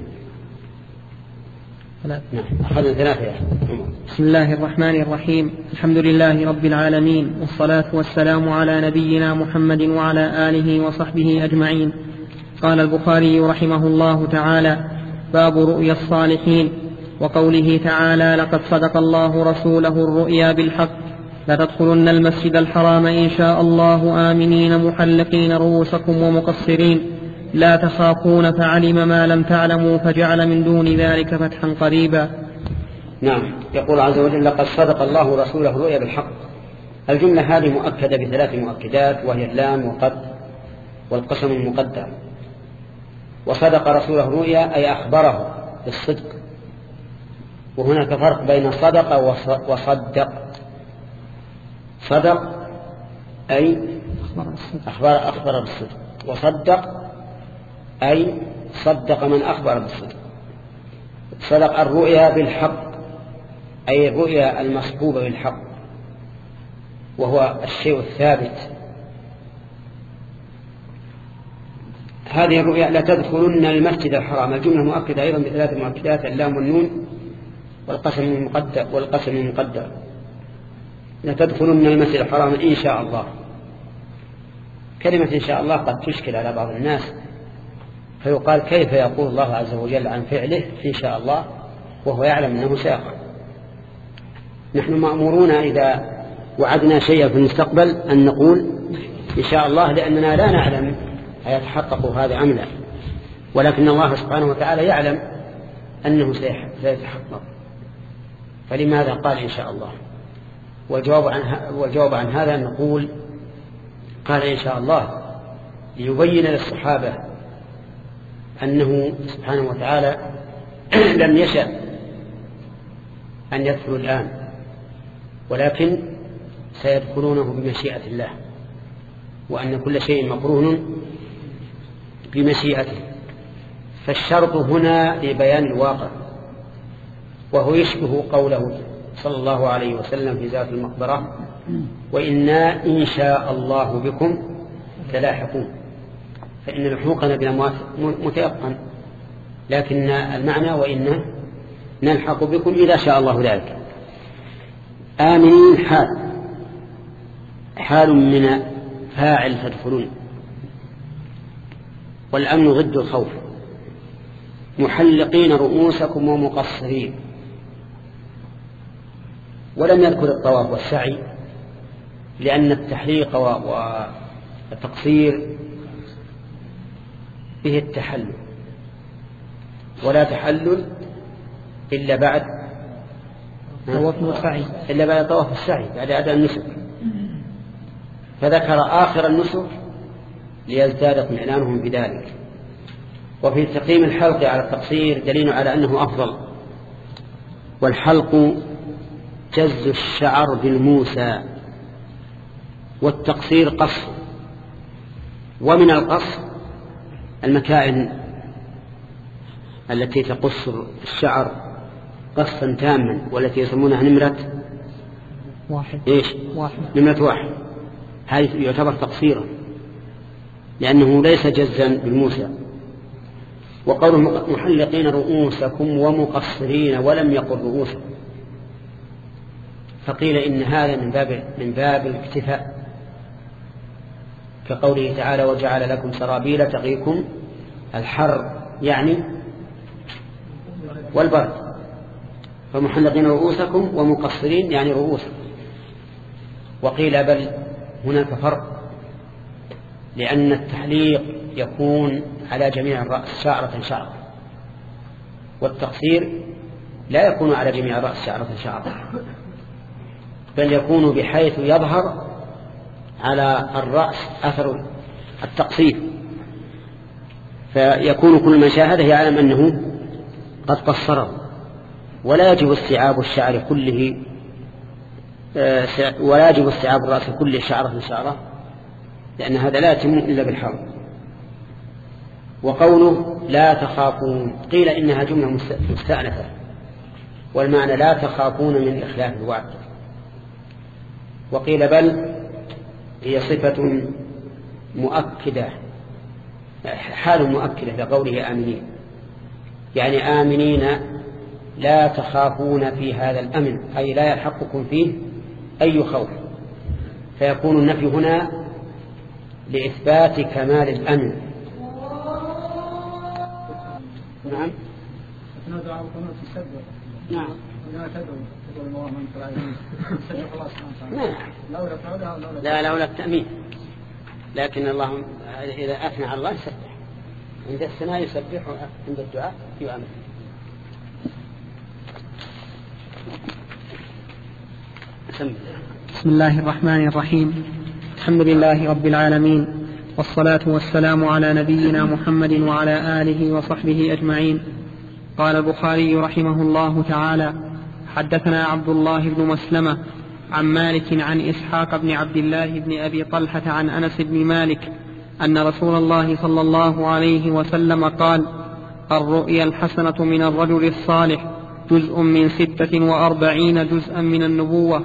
نعم. أخذنا ثلاثة يا عمر. بسم الله الرحمن الرحيم. الحمد لله رب العالمين، والصلاة والسلام على نبينا محمد وعلى آله وصحبه أجمعين. قال البخاري رحمه الله تعالى: باب رؤيا الصالحين. وقوله تعالى: لقد صدق الله رسوله الرؤيا بالحق لتدخلن المسجد الحرام إن شاء الله آمنين محلقين رؤوسكم ومقصرين لا تخافون فعلم ما لم تعلموا فجعل من دون ذلك فتحا قريبا. نعم. يقول عز وجل: لقد صدق الله رسوله الرؤيا بالحق. الجملة هذه مؤكدة بثلاث مؤكدات، وهي اللام وقد والقسم المقدر. وصدق رسوله الرؤيا أي أخبره بالصدق، وهناك فرق بين صدق وصدق. صدق أي أخبر, أخبر بالصدق، وصدق أي صدق من أخبر بالصدق. صدق الرؤيا بالحق أي الرؤيا المصحوبة بالحق، وهو الشيء الثابت. هذه الرؤيا: لا تدخلن المسجد الحرام. الجملة مؤكدة أيضا بثلاث مؤكدات: اللام والنون والقسم المقدر والقسم المقدر. لا تدخلن المسجد الحرام إن شاء الله. كلمة إن شاء الله قد تشكل على بعض الناس، فيقال: كيف يقول الله عز وجل عن فعله إن شاء الله وهو يعلم أنه سيقع؟ نحن مأمورون إذا وعدنا شيئا في المستقبل أن نقول إن شاء الله، لأننا لا نعلم هيتحقق هذا أم لا، ولكن الله سبحانه وتعالى يعلم أنه سيتحقق، فلماذا قال إن شاء الله؟ والجواب عن, والجواب عن هذا أن نقول: قال إن شاء الله ليبين للصحابة أنه سبحانه وتعالى لم يشأ أن يدخلوا الآن، ولكن سيدخلونه بمشيئة الله، وأن كل شيء مقرون بمشيئته. فالشرط هنا لبيان الواقع، وهو يشبه قوله صلى الله عليه وسلم في ذات المقبرة: وإنا إن شاء الله بكم تلاحقون. فإن لحوقنا بالأموات متيقن، لكن المعنى وإنا نلحق بكم إذا شاء الله ذلك. آمنين حال حال من فاعل تدخلون، والأمن ضد الخوف. محلقين رؤوسكم ومقصرين. ولم يذكر الطواف والسعي، لأن التحليق والتقصير به التحلل، ولا تحلل إلا بعد طواف السعي إلا بعد طواف السعي بعد أداء النسك، فذكر آخر النسك ليزداد اطمئنانهم بذلك. وفي تقييم الحلق على التقصير دليل على أنه أفضل. والحلق جز الشعر بالموسى، والتقصير قص. ومن القص المكائن التي تقص الشعر قصا تاما، والتي يسمونها نمرة واحد. إيش؟ واحد. نمرة واحد. هذه يعتبر تقصيرا لأنه ليس جزا بالموسى. وقوله محلقين رؤوسكم ومقصرين ولم يقل رؤوسكم، فقيل إن هذا من باب من باب الاكتفاء، كقوله تعالى وجعل لكم سرابيل تقيكم الحر يعني والبرد، فمحلقين رؤوسكم ومقصرين يعني رؤوسكم. وقيل بل هناك فرق، لأن التحليق يكون على جميع الرأس شعرة شعرة، والتقصير لا يكون على جميع الرأس شعرة شعرة، بل يكون بحيث يظهر على الرأس أثر التقصير، فيكون كل من شاهده يعلم أنه قد قصره. ولا يجب استيعاب الشعر كله، ولا يجب استيعاب الرأس كله شعرة شعرة، لأن هذا لا يتم إلا بالحرب. وقوله لا تخافون قيل إنها جملة مستأنفة، والمعنى لا تخافون من إخلاف الوعد. وقيل بل هي صفة مؤكدة، حال مؤكدة لقوله آمنين، يعني آمنين لا تخافون في هذا الأمن، أي لا يلحقكم فيه أي خوف، فيكون النفي هنا لإثبات كمال الأمن. نعم نعم لا لولا التأمين، لكن الله إذا أثنى على الله يسبح، عند الثناء يسبح، عند الدعاء يؤمن. بسم الله الرحمن الرحيم. الحمد لله رب العالمين، والصلاة والسلام على نبينا محمد وعلى آله وصحبه أجمعين. قال البخاري رحمه الله تعالى: حدثنا عبد الله بن مسلمة عن مالك عن إسحاق بن عبد الله بن أبي طلحة عن أنس بن مالك أن رسول الله صلى الله عليه وسلم قال: الرؤيا الحسنة من الرجل الصالح جزء من ستة وأربعين جزءا من النبوة.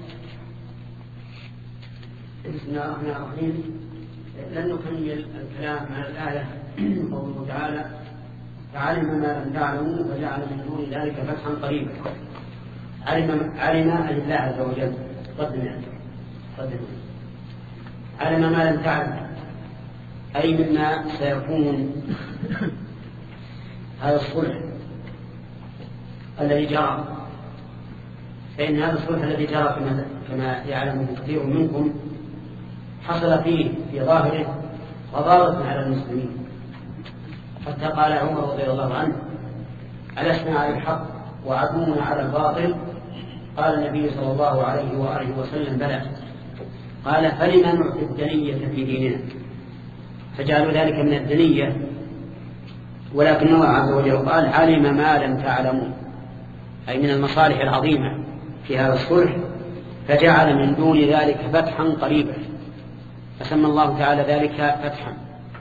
بسم الله الرحمن الرحيم. لن نكمل الكلام على الآية قوله تعالى: فعلم ما لم تعلموا فجعل من دون ذلك فتحا قريبا. علم علم أن الله عز وجل قدم قدم علم ما لم تعلم، أي مما سيكون هذا الصلح الذي جرى. فإن هذا الصلح الذي جرى كما يعلم كثير منكم حصل فيه في ظاهره غضاضة على المسلمين، حتى قال عمر رضي الله عنه: ألسنا على الحق وعدونا على الباطل؟ قال النبي صلى الله عليه وآله وسلم: بلى. قال: فلما نعطي الدنية في ديننا؟ فجعلوا ذلك من الدنية، ولكن الله عز وجل قال: علم ما لم تعلموا، أي من المصالح العظيمة في هذا الصلح، فجعل من دون ذلك فتحا قريبا، فسمى الله تعالى ذلك فتحا.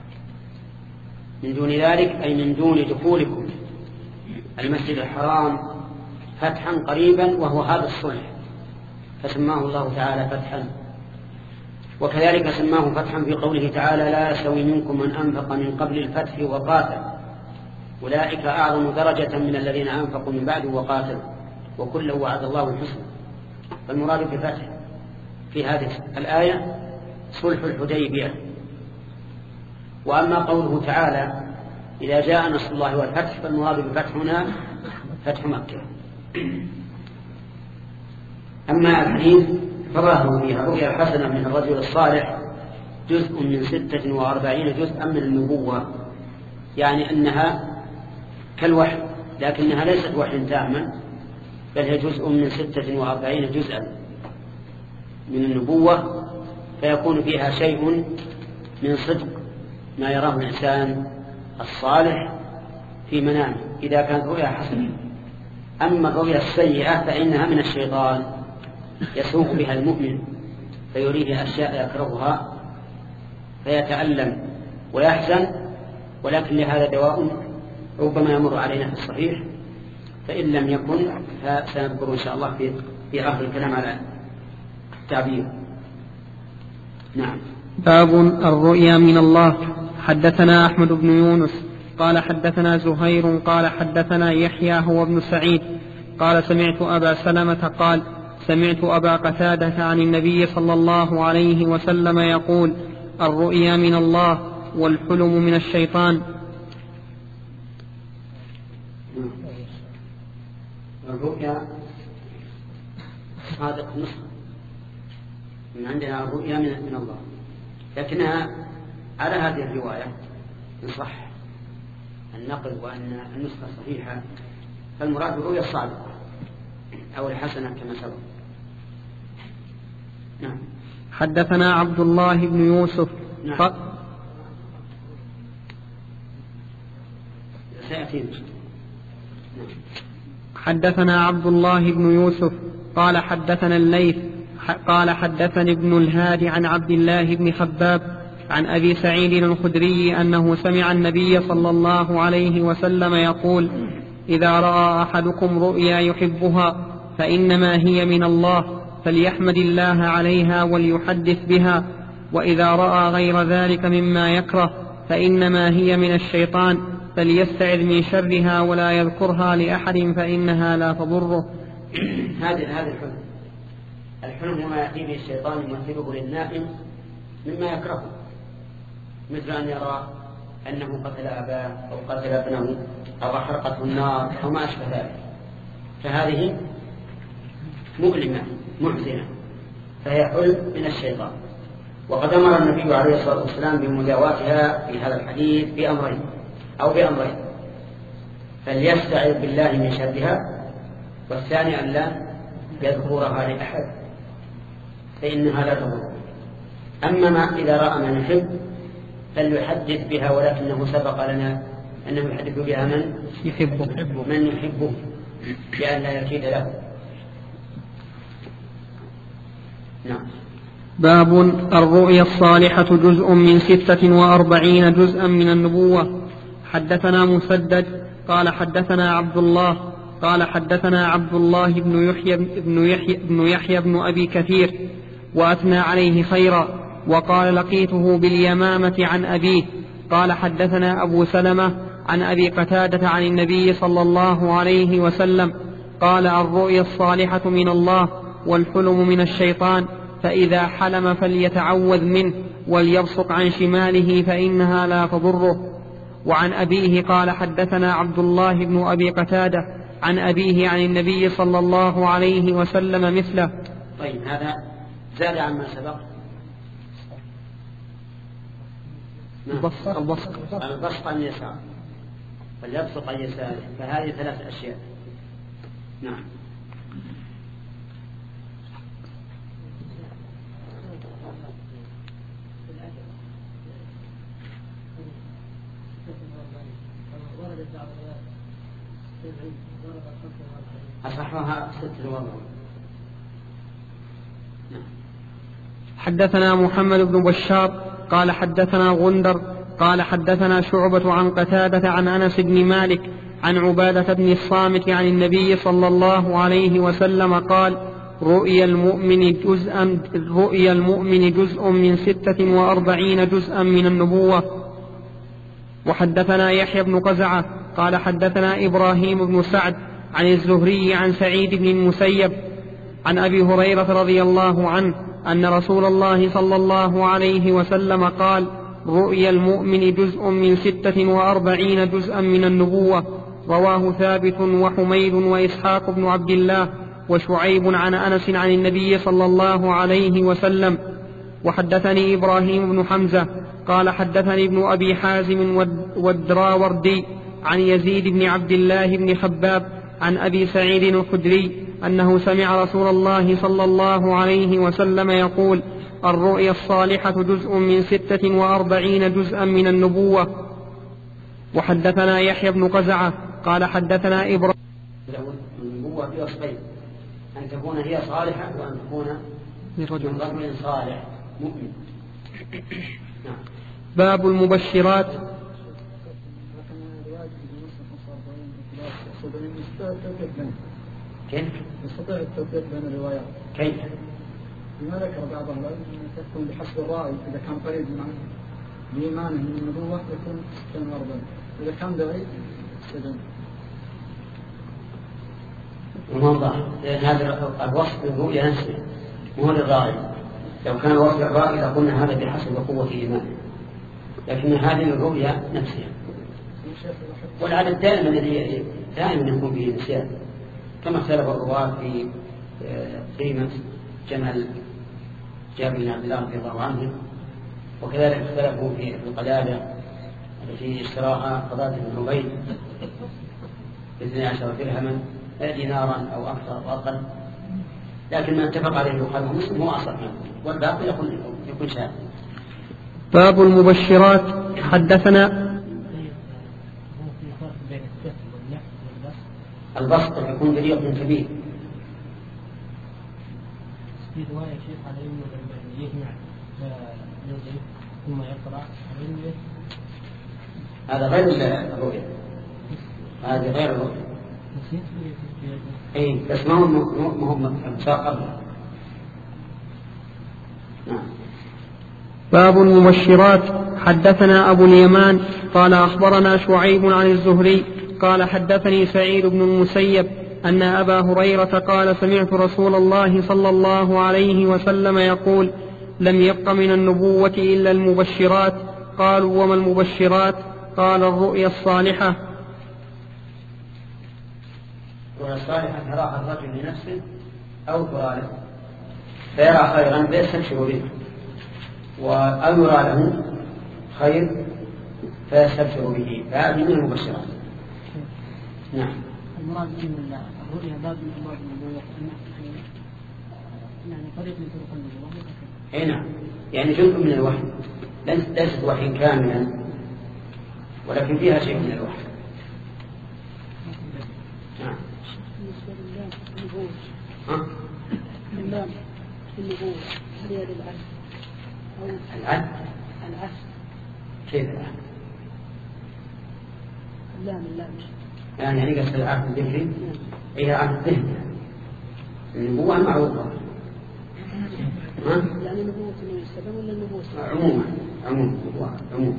من دون ذلك أي من دون دخولكم المسجد الحرام فتحا قريبا، وهو هذا الصلح، فسماه الله تعالى فتحا. وكذلك سماه فتحا في قوله تعالى: لا يستوي منكم من أنفق من قبل الفتح وقاتل أولئك أعظم درجة من الذين أنفقوا من بعد وقاتلوا وكلا وعد الله الحسنى. فالمراد بالفتح في هذه الآية صلح الحديبية. وأما قوله تعالى: إذا جاء نصر الله والفتح، فالمراد بالفتح هنا فتح مكة. أما الحديث فظاهره فيها رؤيا الحسنة من الرجل الصالح جزء من ستة وأربعين جزءا من النبوة، يعني أنها كالوحي، لكنها ليست وحي تاما، بل هي جزء من ستة وأربعين جزءا من النبوة، فيكون فيها شيء من صدق ما يراه الإنسان الصالح في منامه إذا كانت رؤيا حسنة. أما الرؤيا السيئة فإنها من الشيطان يسوق بها المؤمن فيريه أشياء يكرهها فيتألم ويحزن، ولكن لهذا دواء ربما يمر علينا في الصحيح، فإن لم يكن فسنذكر إن شاء الله في في آخر الكلام على التعبير. نعم. باب الرؤيا من الله. حدثنا أحمد بن يونس قال حدثنا زهير قال حدثنا يحيى هو ابن سعيد قال سمعت أبا سلمة قال سمعت أبا قتادة عن النبي صلى الله عليه وسلم يقول: الرؤيا من الله والحلم من الشيطان. الرؤيا صادق نصف من عندنا الرؤيا من الله، لكنها على هذه الرواية إن صح النقل وأن النسخة صحيحة فالمراد الرؤيا الصادقة أو الحسنة كما سبق. نعم. حدثنا عبد الله بن يوسف. نعم. ف... سيأتينا. حدثنا عبد الله بن يوسف قال حدثنا الليث قال حدثني ابن الهادي عن عبد الله بن خباب عن أبي سعيد الخدري أنه سمع النبي صلى الله عليه وسلم يقول: إذا رأى أحدكم رؤيا يحبها فإنما هي من الله فليحمد الله عليها وليحدث بها، وإذا رأى غير ذلك مما يكره فإنما هي من الشيطان فليستعذ من شرها ولا يذكرها لأحد فإنها لا تضره. هذا هذا الحلم الحلم ما يأتي به الشيطان يمثله للنائم مما يكرهه، مثل أن يرى أنه قتل أباه أو قتل ابنه أو أحرقته النار أو ما أشبه ذلك، فهذه مؤلمة محزنة فهي حلم من الشيطان. وقد أمر النبي عليه الصلاة والسلام بمداواتها في هذا الحديث بأمرين أو بأمرين: فليستعذ بالله من شرها، والثاني أن لا يذكرها لأحد فإنها لا تضر. أما ما إذا رأى من يحب فليحدث بها، ولكنه سبق لنا أنه يحدث بها من يحبه من يحبه بأن لا يكيد له. نعم. باب الرؤيا الصالحة جزء من ستة وأربعين جزءا من النبوة. حدثنا مسدد قال حدثنا عبد الله قال حدثنا عبد الله بن يحيى بن يحيى بن يحيى بن أبي كثير وأثنى عليه خيرا، وقال لقيته باليمامة عن أبيه. قال حدثنا أبو سلمة عن أبي قتادة عن النبي صلى الله عليه وسلم قال: الرؤيا الصالحة من الله والحلم من الشيطان، فإذا حلم فليتعوذ منه وليبصق عن شماله فإنها لا تضره. وعن أبيه قال حدثنا عبد الله بن أبي قتادة عن أبيه عن النبي صلى الله عليه وسلم مثله. طيب، هذا زاد عما سبق. البصق البصق البصق عن اليسار واليبصق عن يساره، فهذه ثلاث أشياء. نعم. أصحها ست وضع. حدثنا محمد بن بشار قال حدثنا غندر قال حدثنا شعبة عن قتادة عن أنس بن مالك عن عبادة بن الصامت عن النبي صلى الله عليه وسلم قال: رؤيا المؤمن جزءا رؤيا المؤمن جزء من ستة وأربعين جزءا من النبوة. وحدثنا يحيى بن قزعة قال حدثنا إبراهيم بن سعد عن الزهري عن سعيد بن المسيب عن أبي هريرة رضي الله عنه أن رسول الله صلى الله عليه وسلم قال: رؤيا المؤمن جزء من ستة وأربعين جزءا من النبوة. رواه ثابت وحميد وإسحاق بن عبد الله وشعيب عن أنس عن النبي صلى الله عليه وسلم. وحدثني إبراهيم بن حمزة قال حدثني ابن أبي حازم والدراوردي عن يزيد بن عبد الله بن خباب عن أبي سعيد الخدري أنه سمع رسول الله صلى الله عليه وسلم يقول: الرؤيا الصالحة جزء من ستة وأربعين جزءا من النبوة. وحدثنا يحيى بن قزعة قال حدثنا إبراهيم. النبوة في وصفين: أن تكون هي صالحة وأن تكون من رجل صالح مؤمن. باب المبشرات. كيف؟ يستطيع التوفيق بين الروايات. كيف؟ بما ذكر بعضهم أن تكون بحسب الرأي، إذا كان قريب من بإيمانه من النبوة يكون ستين وأربعين، إذا كان بعيد سجن. وموضح لأن هذا الوصف بالرؤيا نفسه وهو للراغب، لو كان وصف الرأي لقلنا هذا بحسب قوة إيمانه، لكن هذه الرؤيا نفسها. والعدد دائما الذي دائما يكون فيه نسيان، كما اختلف الرواة في قيمة جمل جابر بن عبد الله رضي الله عنه، وكذلك اختلفوا في القلادة التي اشتراها قضاة بن عبيد باثني عشر درهما دينارا أو أكثر أو أقل، لكن ما اتفق عليه البخاري ومسلم هو أصح منه، والباقي يكون يكون شاذ. باب المبشرات. حدثنا البسط يكون بريق كبير. في رواية شيخ على إنه لما يجمع يوزن ثم يقرأ على هذا غير الرؤية، هذه غير الرؤية. أي بس ما هم ما هم مساقب. نعم. باب المبشرات. حدثنا أبو اليمان قال أخبرنا شعيب عن الزهري قال حدثني سعيد بن المسيب أن أبا هريرة قال سمعت رسول الله صلى الله عليه وسلم يقول لم يبق من النبوة إلا المبشرات. قالوا وما المبشرات؟ قال الرؤيا الصالحة. الرؤيا الصالحة تراها الرجل لنفسه أو ترى له فيرى خيرا فيستبشر به، أو يرى له خير فيستبشر به، فهذه من المبشرات. نعم. المراد من الرؤيا باب من أبواب النبوة، يعني طريق من طرق النبوة. أي نعم، يعني جزء من الوحي، ليست وحي كاملا ولكن فيها شيء من الوحي. نعم. ها؟ اللام في النبوة هي للعهد أو العهد؟ العهد. كيف العهد؟ اللام اللام يعني يعني قصد العهد الذكري؟ إيه عهد الذهن. النبوة معروفة. ها؟ يعني نبوة النبي صلى الله عليه وسلم ولا النبوة؟ عموما عموما عموما.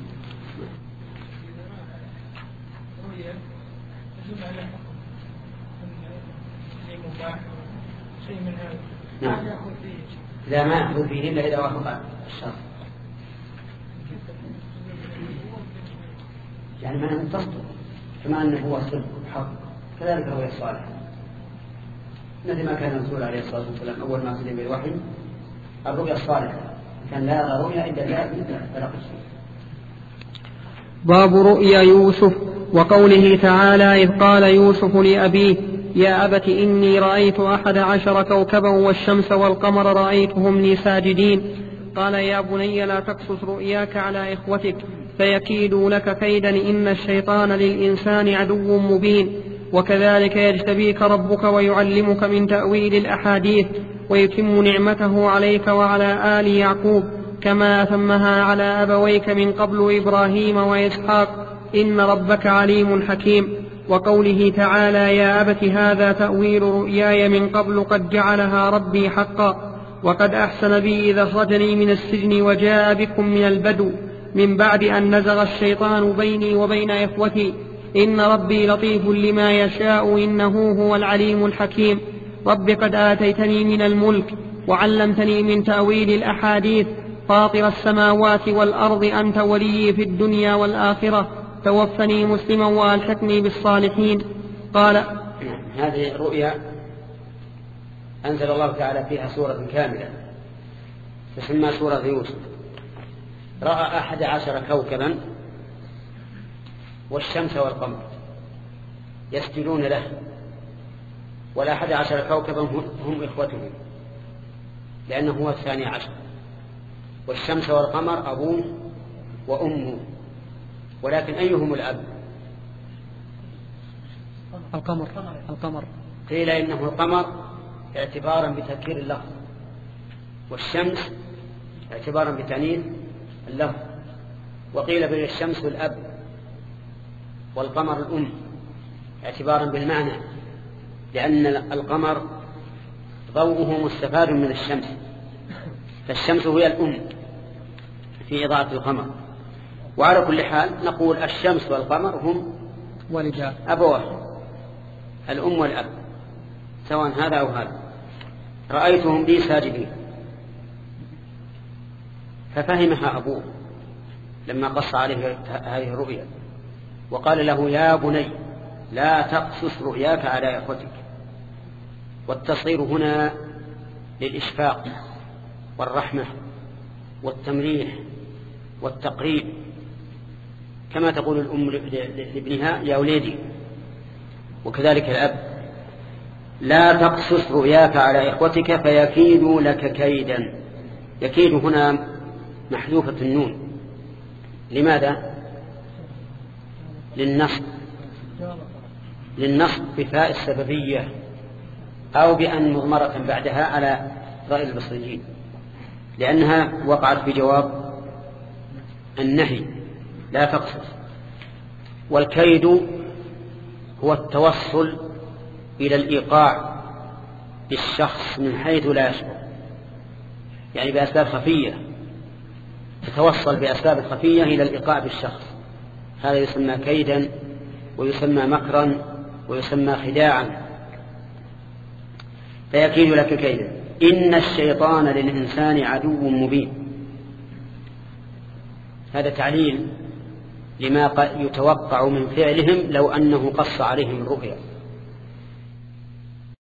نعم. لا ما يأخذ فيه إلا إذا وافق الشرط، يعني ما أن تصدق كما أنه هو صدق حق، كذلك هو الصالح. مثل ما كان الرسول عليه الصلاة والسلام أول ما سلم بالوحي الرؤيا الصالحة، كان لا يرى رؤيا إلا جاء بلغ الشيء. باب رؤيا يوسف وقوله تعالى إذ قال يوسف لأبيه يا أبت إني رأيت أحد عشر كوكبا والشمس والقمر رأيتهم لي ساجدين. قال يا بني لا تقصص رؤياك على إخوتك فيكيدوا لك كيدا إن الشيطان للإنسان عدو مبين. وكذلك يجتبيك ربك ويعلمك من تأويل الأحاديث ويتم نعمته عليك وعلى آل يعقوب كما أتمها على أبويك من قبل إبراهيم وإسحاق إن ربك عليم حكيم. وقوله تعالى يا أبت هذا تأويل رؤياي من قبل قد جعلها ربي حقا وقد أحسن بي إذا أخرجني من السجن وجاء بكم من البدو من بعد أن نزغ الشيطان بيني وبين إخوتي إن ربي لطيف لما يشاء إنه هو العليم الحكيم. رب قد آتيتني من الملك وعلمتني من تأويل الأحاديث فاطر السماوات والأرض أنت ولي في الدنيا والآخرة توفني مسلما وألحقني بالصالحين. قال هذه رؤيا أنزل الله تعالى فيها سورة كاملة تسمى سورة يوسف. رأى أحد عشر كوكبا والشمس والقمر يسجدون له، والأحد عشر كوكبا هم إخوته لأنه هو الثاني عشر، والشمس والقمر أبوه وأمه، ولكن أيهم الأب؟ القمر. القمر قيل إنه القمر اعتبارا بتذكير اللفظ، والشمس اعتبارا بتأنيث اللفظ، وقيل بل الشمس الأب والقمر الأم اعتبارا بالمعنى، لأن القمر ضوءه مستفاد من الشمس، فالشمس هي الأم في إضاءة القمر. وعلى كل حال نقول الشمس والقمر هم ولدان أبواه، الأم والأب سواء هذا أو هذا. رأيتهم لي ساجدين، ففهمها أبوه لما قص عليه هذه الرؤيا وقال له يا بني لا تقصص رؤياك على إخوتك. والتصغير هنا للإشفاق والرحمة والتمريح والتقريب، كما تقول الأم لابنها يا وليدي، وكذلك الأب لا تقصص رؤياك على إخوتك فيكيدوا لك كيدا. يكيد هنا محذوفة النون، لماذا؟ للنصب للنصب بفاء السببية أو بأن مضمرة بعدها على رأي البصريين، لأنها وقعت بجواب النهي لا تقصص. والكيد هو التوصل إلى الإيقاع بالشخص من حيث لا يشعر، يعني بأسباب خفية، تتوصل بأسباب خفية إلى الإيقاع بالشخص، هذا يسمى كيدا ويسمى مكرا ويسمى خداعا. فيكيد لك كيدا. إن الشيطان للإنسان عدو مبين. هذا تعليل لما يتوقع من فعلهم لو أنه قص عليهم الرؤيا.